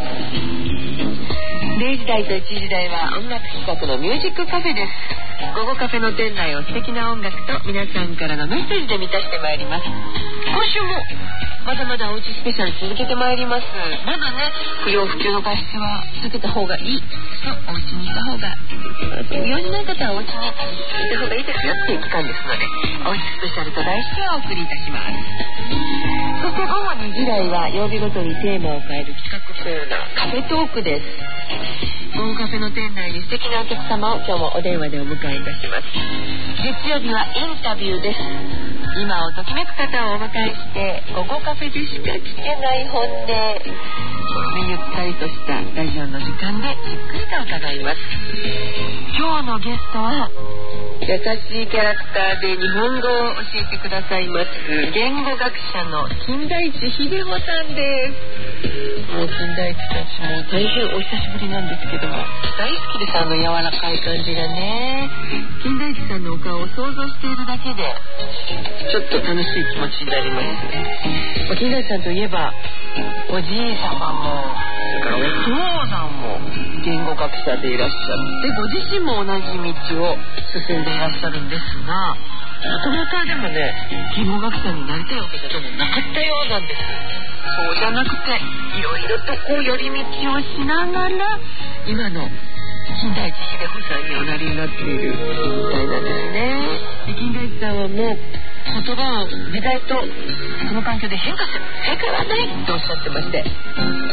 れいじ台といちじ台は音楽企画のミュージックカフェです。午後カフェの店内を素敵な音楽と皆さんからのメッセージで満たしてまいります。今週もまだまだおうちスペシャル続けてまいります。まだね、不要不急の外出は避けた方がいいと、おうちにいた方が、不要にない方はおうちにいた方がいいですよっていう期間ですので、おうちスペシャルと題してお送りいたします。そして午後にじ台は曜日ごとにテーマを変える企画コーナー、カフェトークです。午後カフェの店内に素敵なお客様を今日もお電話でお迎えいたします。月曜日はインタビューです。今をときめく方をお迎えして、午後カフェでしか聞けない本音、ゆったりとしたラジオの時間でじっくりと伺います。今日のゲストは優しいキャラクターで日本語を教えてくださいます言語学者の金田一秀穂さんです。もう金田一たちも大変お久しぶりなんですけども、大好きです。あの柔らかい感じがね。金田一さんのお顔を想像しているだけでちょっと楽しい気持ちになります。金田一さんといえばおじい様もそれからお父さんも言語学者でいらっしゃって、ご自身も同じ道を進んでいらっしゃるんですが、もともとはでもね、言語学者になりたいわけでもなかったようなんです。そうじゃなくて、いろいろとこう寄り道をしながら今の金田一秀穂さんにおなりになっているみたいなんですね。で金田一さんはもう言葉を時代とその環境で変化する、正解はないとおっしゃってまして、すごい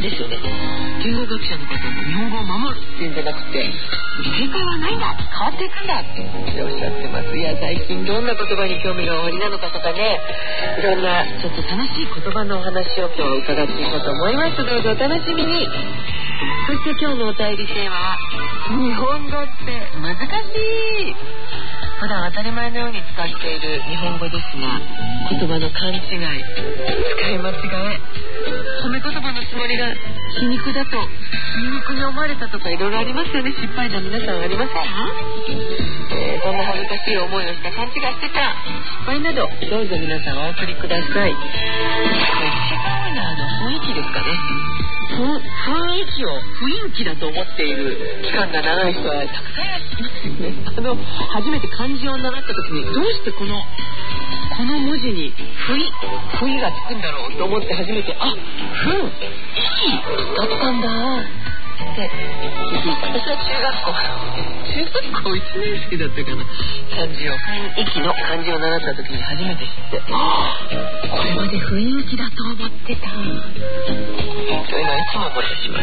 ですよね。言語学者の方も日本語を守るっていうんじゃなくて、正解はないんだ、変わっていくんだっておっしゃってます。いや、最近どんな言葉に興味がおありなのかとかね、いろんなちょっと楽しい言葉のお話を今日は伺っていこうと思います。どうぞお楽しみに。そして今日のお便りテーマは、日本語って難しい。普段当たり前のように使っている日本語ですが、言葉の勘違い、使い間違え、褒め言葉のつもりが皮肉だと皮肉に思われたとかいろいろありますよね。失敗談皆さんありません？えー、そんな恥ずかしい思いをした、勘違いしてた失敗など、どうぞ皆さんお送りください。違うな、あの雰囲気ですかね。雰囲気を雰囲気だと思っている期間が長い人はたくさんいますよね。あの初めて漢字を習った時に、どうしてこのこの文字にふいふいがつくんだろうと思って初めて、あ、ふん、息だったんだって私は中学校中学校いちねん生だったかな、漢字を雰囲気の漢字を習った時に初めて知って、あ、これまで雰囲気だと思ってた。それがいつも思い出します。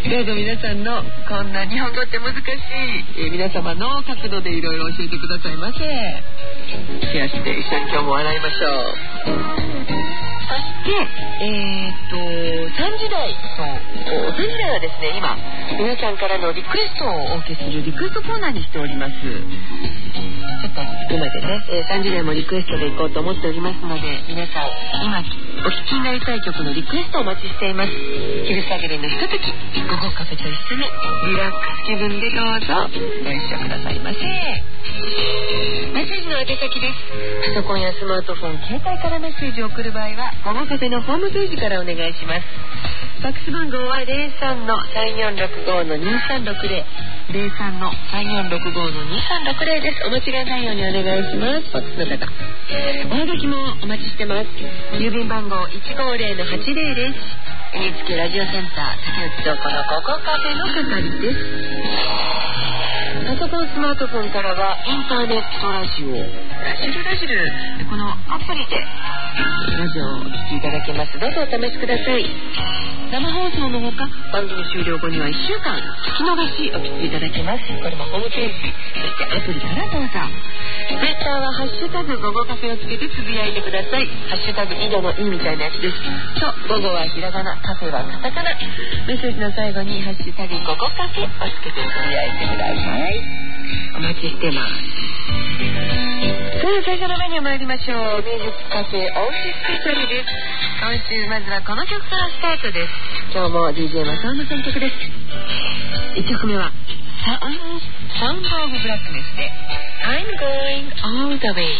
どうぞ皆さんのこんな日本語って難しい、えー、皆様の角度でいろいろ教えてくださいませ。シェアして一緒に今日も笑いましょう。そしてえー、っとさんじ台のさんじ台はですね、今皆さんからのリクエストをお受けするリクエストコーナーにしております。ちょっと行くまでね、えー、さんじ台もリクエストで行こうと思っておりますので、皆さん今お聴きになりたい曲のリクエストをお待ちしています。昼下がりのひととき、午後カフェと一緒にリラックス気分でどうぞご一緒くださいませ。メッセージの宛先です。パソコンやスマートフォン、携帯からメッセージを送る場合は午後カフェのホームページからお願いします。ファックス番号は ゼロさんのさんよんろくごのにさんろくゼロ ゼロさんのさんよんろくごのにさんろくゼロです。お間違いないようにお願いします。ファックスの方、おはがきもお待ちしてます。郵便番号 いちごーぜろのはちゼロです。 エヌエイチケー ラジオセンター竹内倉庫の午後カフェの係です。パソコン、スマートフォンからはインターネットラジオ、ラジルラジル、このアプリでラジオをお聴きいただけます。どうぞお試しください。生放送のほか番組終了後にはいっしゅうかん聞き逃しお聞きいただけます。これもホームページ、そしてアプリからどうぞ。ツイッターはハッシュタグ午後カフェをつけてつぶやいてください。ハッシュタグ井戸の井みたいなやつです。と午後はひらがな、カフェはカタカナ。メッセージの最後にハッシュタグ午後カフェをつけてつぶやいてください。お待ちしてます。それでは最初のメニュー参りましょう。ミュージックカフェおうちスペシャルです。今週まずはこの曲からスタートです。今日も ディージェー マサオの選曲です。いっきょくめはサウンサウンドオブブラックネスで I'm going all the way。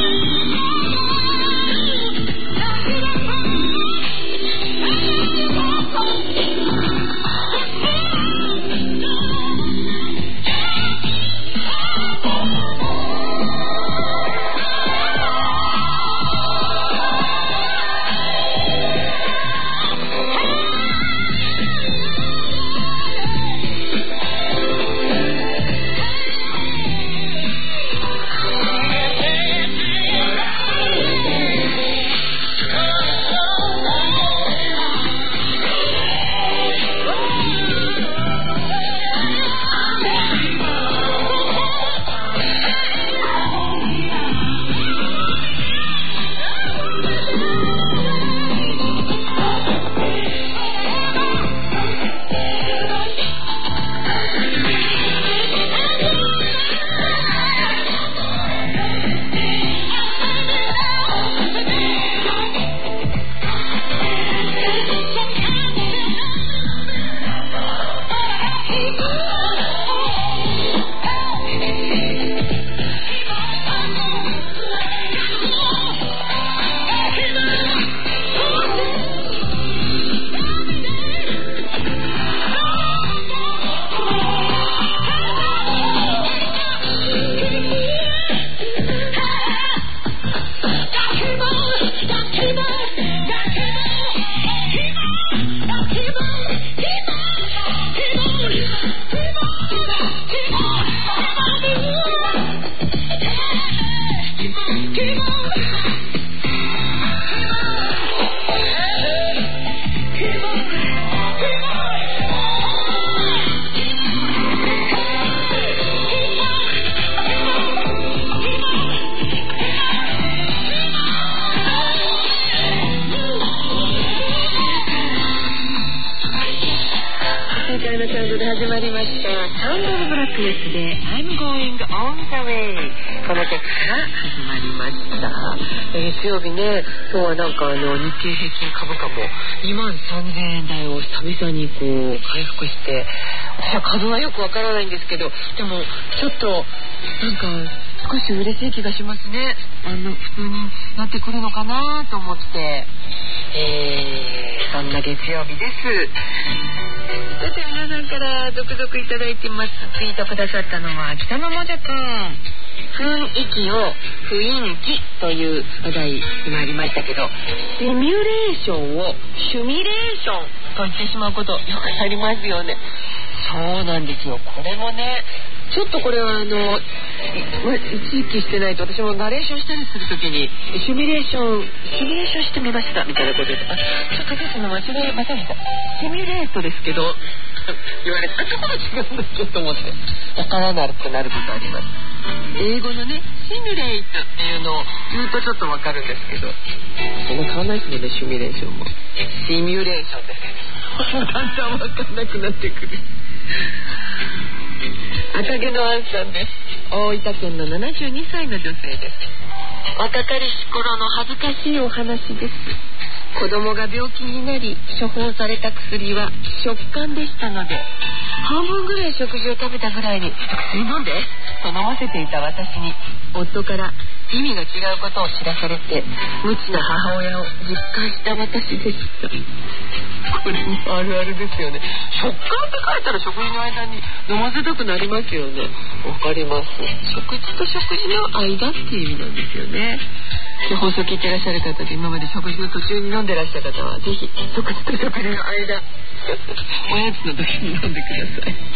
始まりましたサウンドオブブラックネスで I'm going on the way この曲から始まりました。月曜日ね、今日はなんかあの日経平均株価もにまんさんぜんえん台を久々にこう回復して、私は株はよくわからないんですけど、でもちょっとなんか少し嬉しい気がしますね。あの普通になってくるのかなと思って、えー、そんな月曜日です。さて皆さんから続々いただいてます。ツイートくださったのは北のもじゃくん。雰囲気を雰囲気という話題に参りましたけど、シミュレーションをシュミレーションと言ってしまうことよくありますよね。そうなんですよ。これもね、ちょっとこれはあの一息してないと、私もナレーションしたりするときにシミュレーションシミュレーションしてみましたみたいなことで、あ、ちょっとですね、間違えませんでした。シミュレートですけど言われて、あ、ちょっと違うんですけどと思ってわからなくなることあります。英語のね、シミュレートっていうのを言うとちょっとわかるんですけど、そんな変わんないですよね。シミュレーションもシミュレーションですだんだんわかんなくなってくる。赤毛のアンさんです。大分県のななじゅうにさいの女性です。若かりし頃の恥ずかしいお話です。子供が病気になり処方された薬は食感でしたので、半分ぐらい食事を食べたぐらいに薬飲んでと飲ませていた私に、夫から意味が違うことを知らされて無知な母親を実感した私でした。これもあるあるですよね。食感って書いたら食事の間に飲ませたくなりますよね。わかります。食事と食事の間っていう意味なんですよね。で、放送聞いてらっしゃる方で今まで食事の途中に飲んでらっしゃる方はぜひ食事と食事の間おやつの時に飲んでください。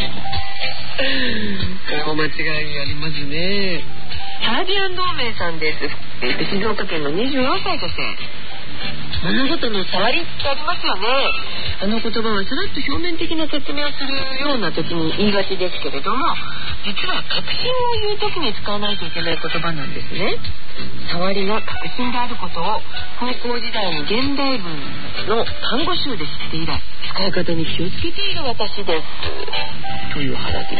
これも間違いありますね。ハーディアン同盟さんです。静岡県のにじゅうよんさい女性。物事の触りってありますよね。あの言葉はさらっと表面的な説明をするような時に言いがちですけれども、実は確信を言う時に使わないといけない言葉なんですね。触りが確信であることを高校時代に現代文の単語集で知って以来、使い方に気をつけている私ですという話です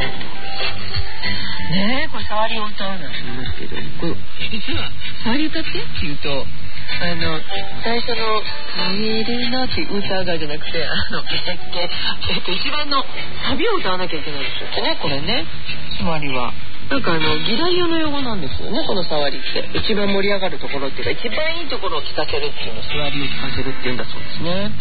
ね。え、これ触りを歌うなんて言いますけど、これ実は触り歌ってって言うと、あの最初の「見るな」って歌うがじゃなくて、あのえっと一番のサビを歌わなきゃいけないですよね。これね、つまりはなんかあの議題用の用語なんですよね、この触りって。一番盛り上がるところっていうか、一番いいところを聞かせるっていうのを座りを聞かせるっていうんだそうですね。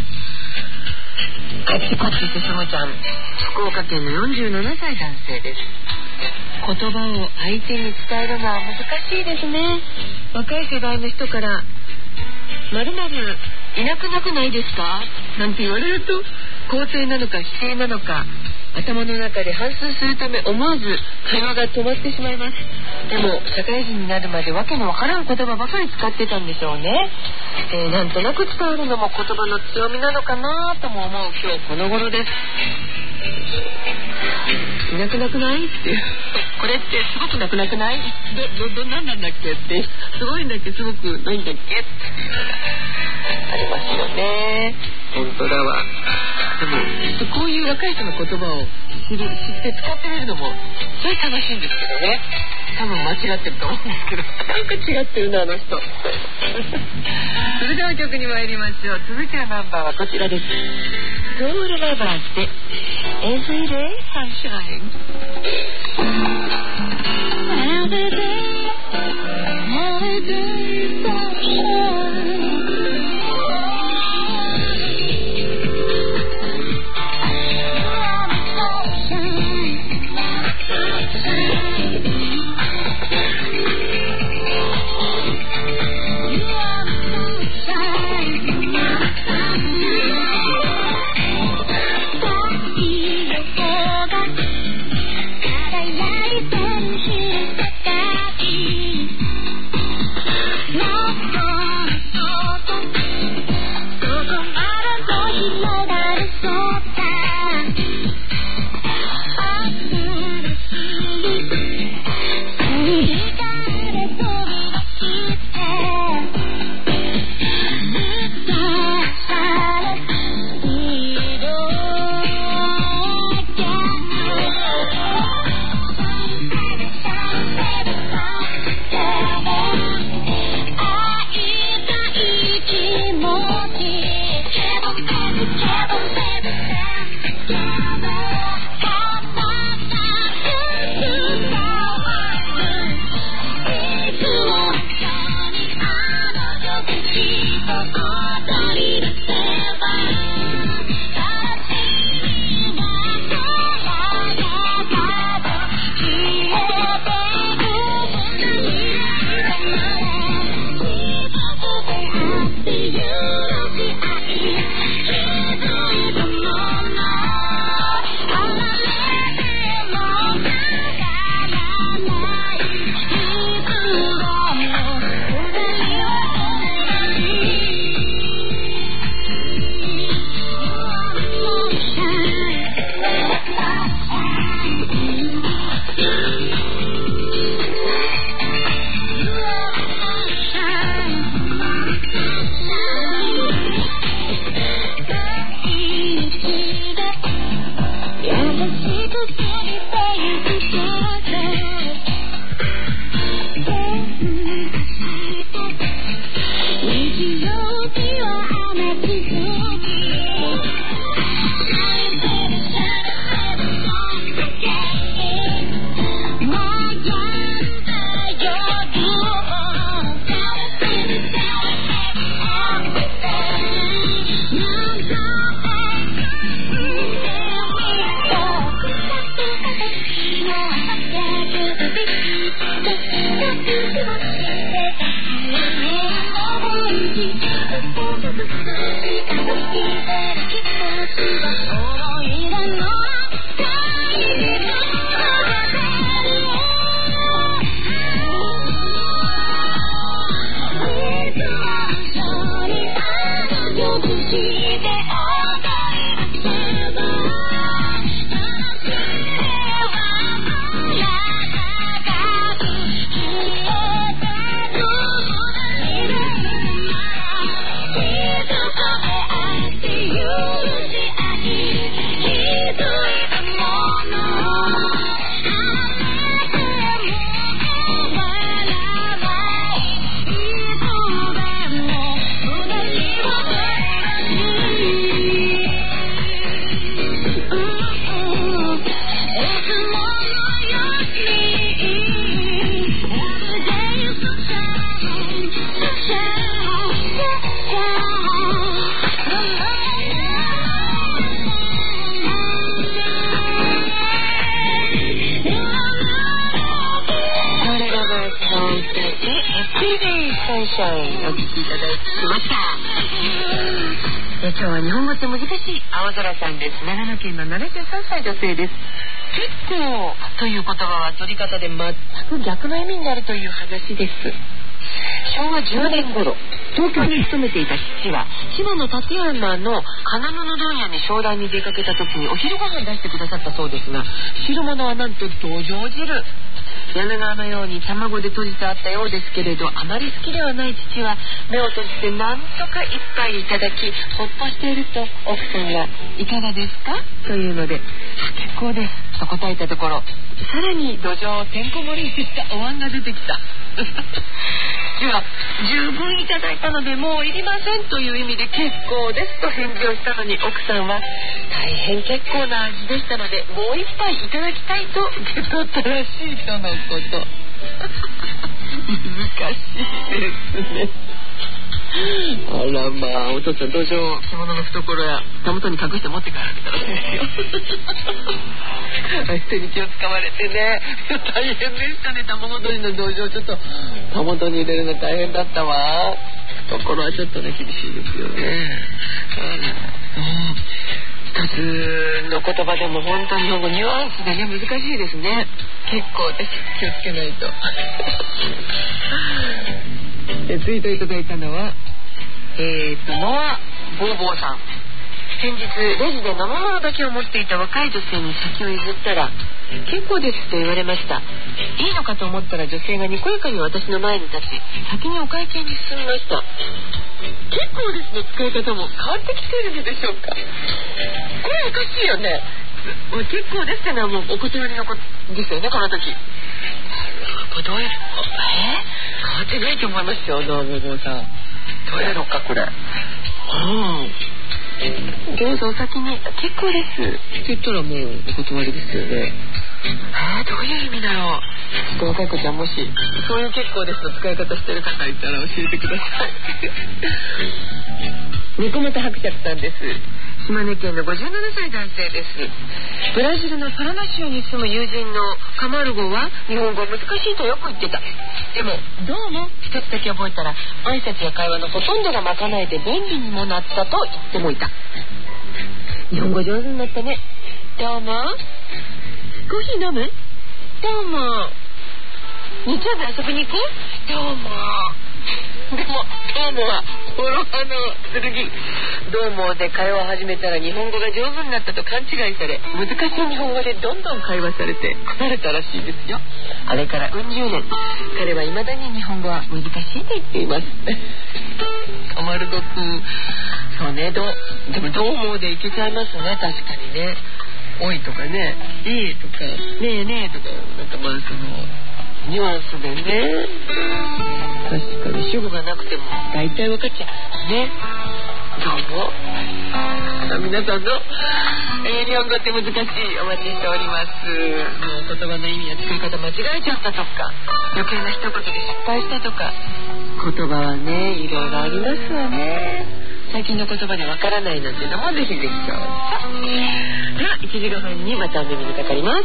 カッチコッチ進むちゃん、福岡県のよんじゅうななさい男性です。言葉を相手に伝えるのは難しいですね。若い世代の人から〇〇いなくなくないですかなんて言われると、肯定なのか否定なのか頭の中で反芻するため思わず会話が止まってしまいます。でも社会人になるまでわけのわからん言葉ばかり使ってたんでしょうね。えー、なんとなく伝わるのも言葉の強みなのかなとも思う今日この頃です。いなくなくないってこれってすごくなくなくないどどど何なんだっけってすごいんだっけすごくないんだっけありますよね。本当だわ。でもこういう若い人の言葉を知る知って使ってみるのもそれ楽しいんですけどね。多分間違ってると思うんですけどなんか違ってるなあの人それでは曲に参りましょう。続きのナンバーはこちらです。ソウルラバーズで Everyday Sunshine。 Everyday Everyday Sunshine。輝いてる日がサンシャインお聴きいただきました。え今日は日本語って難しい青空さんです。長野県のななじゅうさんさい女性です。結構という言葉は取り方で全く逆の意味になるという話です。しょうわじゅうねん頃、東京に勤めていた父は千葉の館山の金物問屋に商談に出かけた時にお昼ご飯出してくださったそうですが、汁物はなんとどじょう汁。柳川のように卵で閉じてあったようですけれど、あまり好きではない父は目を閉じてなんとか一杯いただき、ほっとしていると奥さんがいかがですかというので、結構ですと答えたところ、さらに土壌をてんこ盛りにしたお椀が出てきた。父は十分いただいたのでもういりませんという意味で結構ですと返事をしたのに、奥さんは大変結構な味でしたのでもう一杯いただきたいと受け取ったらしいとのこと。難しいですね。あらまあ、お父さん土壌着物の懐や手元に隠して持って帰られたらしいですよ。人に気を使われてね、大変でしたね。卵取りの土壌ちょっと手元に入れるの大変だったわ。懐はちょっとね厳しいですよね。うん、一つの言葉でも本当に日本語ニュアンスでね難しいですね。結構です。気をつけないと。えツイートいただいたのはえーとノアボーボーさん。先日レジで飲み物だけを持っていた若い女性に先を譲ったら結構ですと言われました。いいのかと思ったら女性がにこやかに私の前に立ち先にお会計に進みました。結構ですの使い方も変わってきているのでしょうか。これおかしいよね。結構ですってのはもうお断りのことですよね、この時。どういうえー、変わってないと思いますよ、ノーボーボーさん。どうやろうかこれ。うんどうぞお先に結構ですって言ったらもうお断りですよね。えー、どういう意味だろう。若い子ちゃんもしそういう結構ですの使い方してる方いたら教えてください。猫又伯爵さんです。島根県のごじゅうななさい男性です。ブラジルのパラナ州に住む友人のカマルゴは日本語難しいとよく言ってた。でもどうも一つだけ覚えたら挨拶や会話のほとんどがまかないで便利にもなったと言ってもいた。日本語上手になったね。どうもコーヒー飲む？どうも日曜日遊びに行こう？どうもでもどうもはフォロワーの剣。どうもで会話を始めたら日本語が上手になったと勘違いされ、難しい日本語でどんどん会話されて困れたらしいですよ。あれからうん十年、彼は未だに日本語は難しいと言っています。カマルド君、そうね、どでもどうもでいけちゃいますね。確かにね。おいとかね、いいとかねえねえとか、なんかまあそのニュアンスでね。確かに主語がなくても大体分かっちゃうね。どうも皆さんの、えー、日本語って難しいお待ちしております。もう言葉の意味や作り方間違えちゃったとか余計な一言で失敗したとか、言葉はねいろいろありますわね。最近の言葉でわからないなんてのもぜひぜひどうぞ。ではいちじごふんにまたお耳にかかります。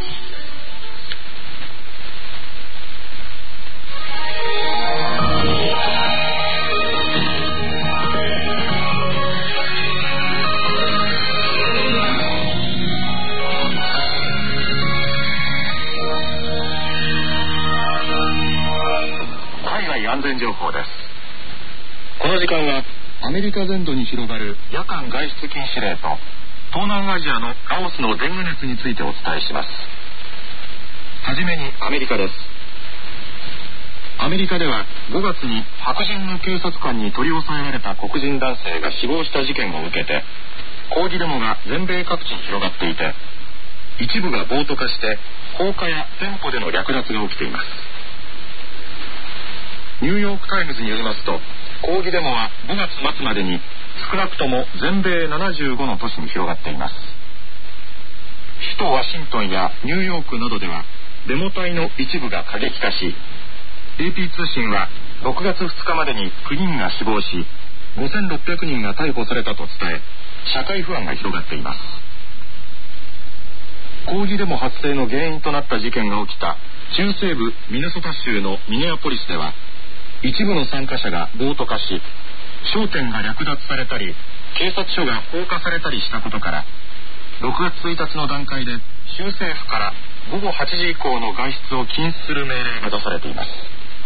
安全情報です。この時間はアメリカ全土に広がる夜間外出禁止令と東南アジアのラオスのデング熱についてお伝えします。はじめにアメリカです。アメリカではごがつに白人の警察官に取り押さえられた黒人男性が死亡した事件を受けて抗議デモが全米各地に広がっていて、一部が暴徒化して放火や店舗での略奪が起きています。ニューヨークタイムズによりますと、抗議デモはごがつ末までに少なくとも全米ななじゅうごの都市に広がっています。首都ワシントンやニューヨークなどではデモ隊の一部が過激化し、 エーピー 通信はろくがつふつかまでにきゅうにんが死亡しごせんろっぴゃくにんが逮捕されたと伝え、社会不安が広がっています。抗議デモ発生の原因となった事件が起きた中西部ミネソタ州のミネアポリスでは、一部の参加者が暴徒化し、商店が略奪されたり警察署が放火されたりしたことから、ろくがつついたちの段階で州政府からごごはちじ以降の外出を禁止する命令が出されています。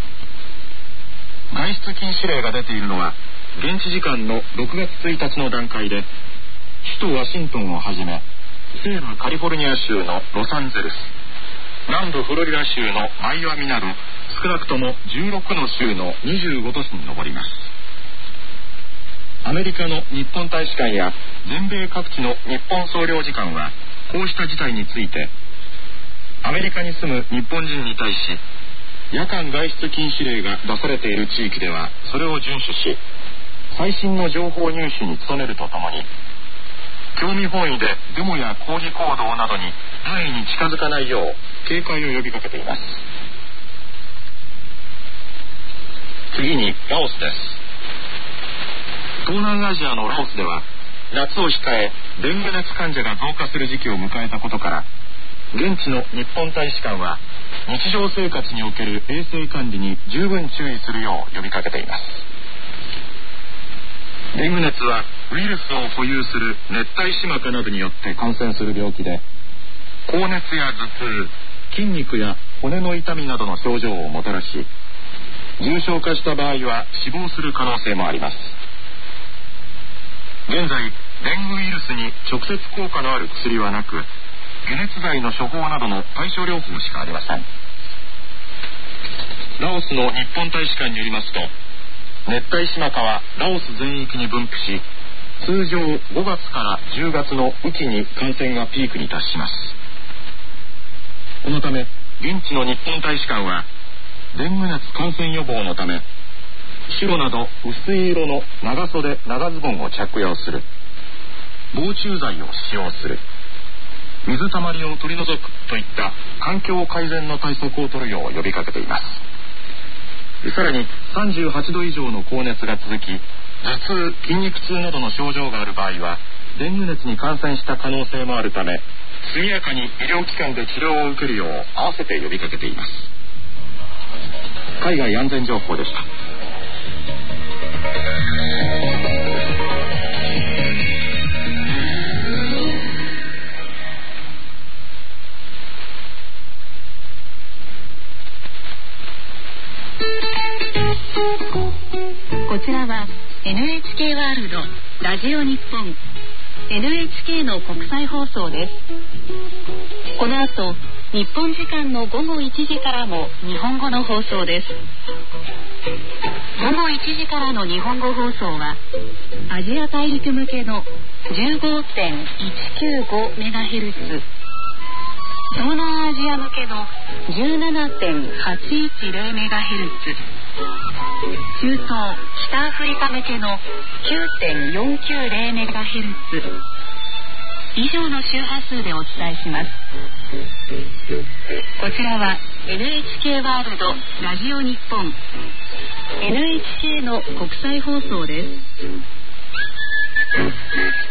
外出禁止令が出ているのは、現地時間のろくがつついたちの段階で首都ワシントンをはじめ西部カリフォルニア州のロサンゼルス、南部フロリダ州のマイアミなど少なくともじゅうろくの州のにじゅうご都市に上ります。アメリカの日本大使館や全米各地の日本総領事館はこうした事態について、アメリカに住む日本人に対し夜間外出禁止令が出されている地域ではそれを遵守し、最新の情報入手に努めるとともに、興味本位でデモや抗議行動などに安易に近づかないよう警戒を呼びかけています。次にラオスです。東南アジアのラオスでは夏を控えデング熱患者が増加する時期を迎えたことから、現地の日本大使館は日常生活における衛生管理に十分注意するよう呼びかけています。デング熱はウイルスを保有する熱帯シマカなどによって感染する病気で、高熱や頭痛、筋肉や骨の痛みなどの症状をもたらし、重症化した場合は死亡する可能性もあります。現在デングウイルスに直接効果のある薬はなく、解熱剤の処方などの対処療法しかありません。ラオスの日本大使館によりますと、熱帯シマカはラオス全域に分布し、通常ごがつからじゅうがつの雨季に感染がピークに達します。このため現地の日本大使館はデング熱感染予防のため、白など薄い色の長袖長ズボンを着用する、防虫剤を使用する、水たまりを取り除くといった環境改善の対策を取るよう呼びかけています。さらにさんじゅうはちど以上の高熱が続き、頭痛、筋肉痛などの症状がある場合はデング熱に感染した可能性もあるため、速やかに医療機関で治療を受けるよう合わせて呼びかけています。海外安全情報でした。 こちらは エヌエイチケー ワールドラジオ日本 エヌエイチケー の国際放送です。この後日本時間のごごいちじからも日本語の放送です。ごごいちじからの日本語放送はアジア大陸向けの じゅうごてんいちきゅうごメガヘルツ、東南アジア向けの じゅうななてんはちいちゼロメガヘルツ、中東北アフリカ向けの きゅうてんよんきゅうゼロメガヘルツ以上の周波数でお伝えします。こちらは エヌエイチケー ワールドラジオ日本 エヌエイチケー の国際放送です。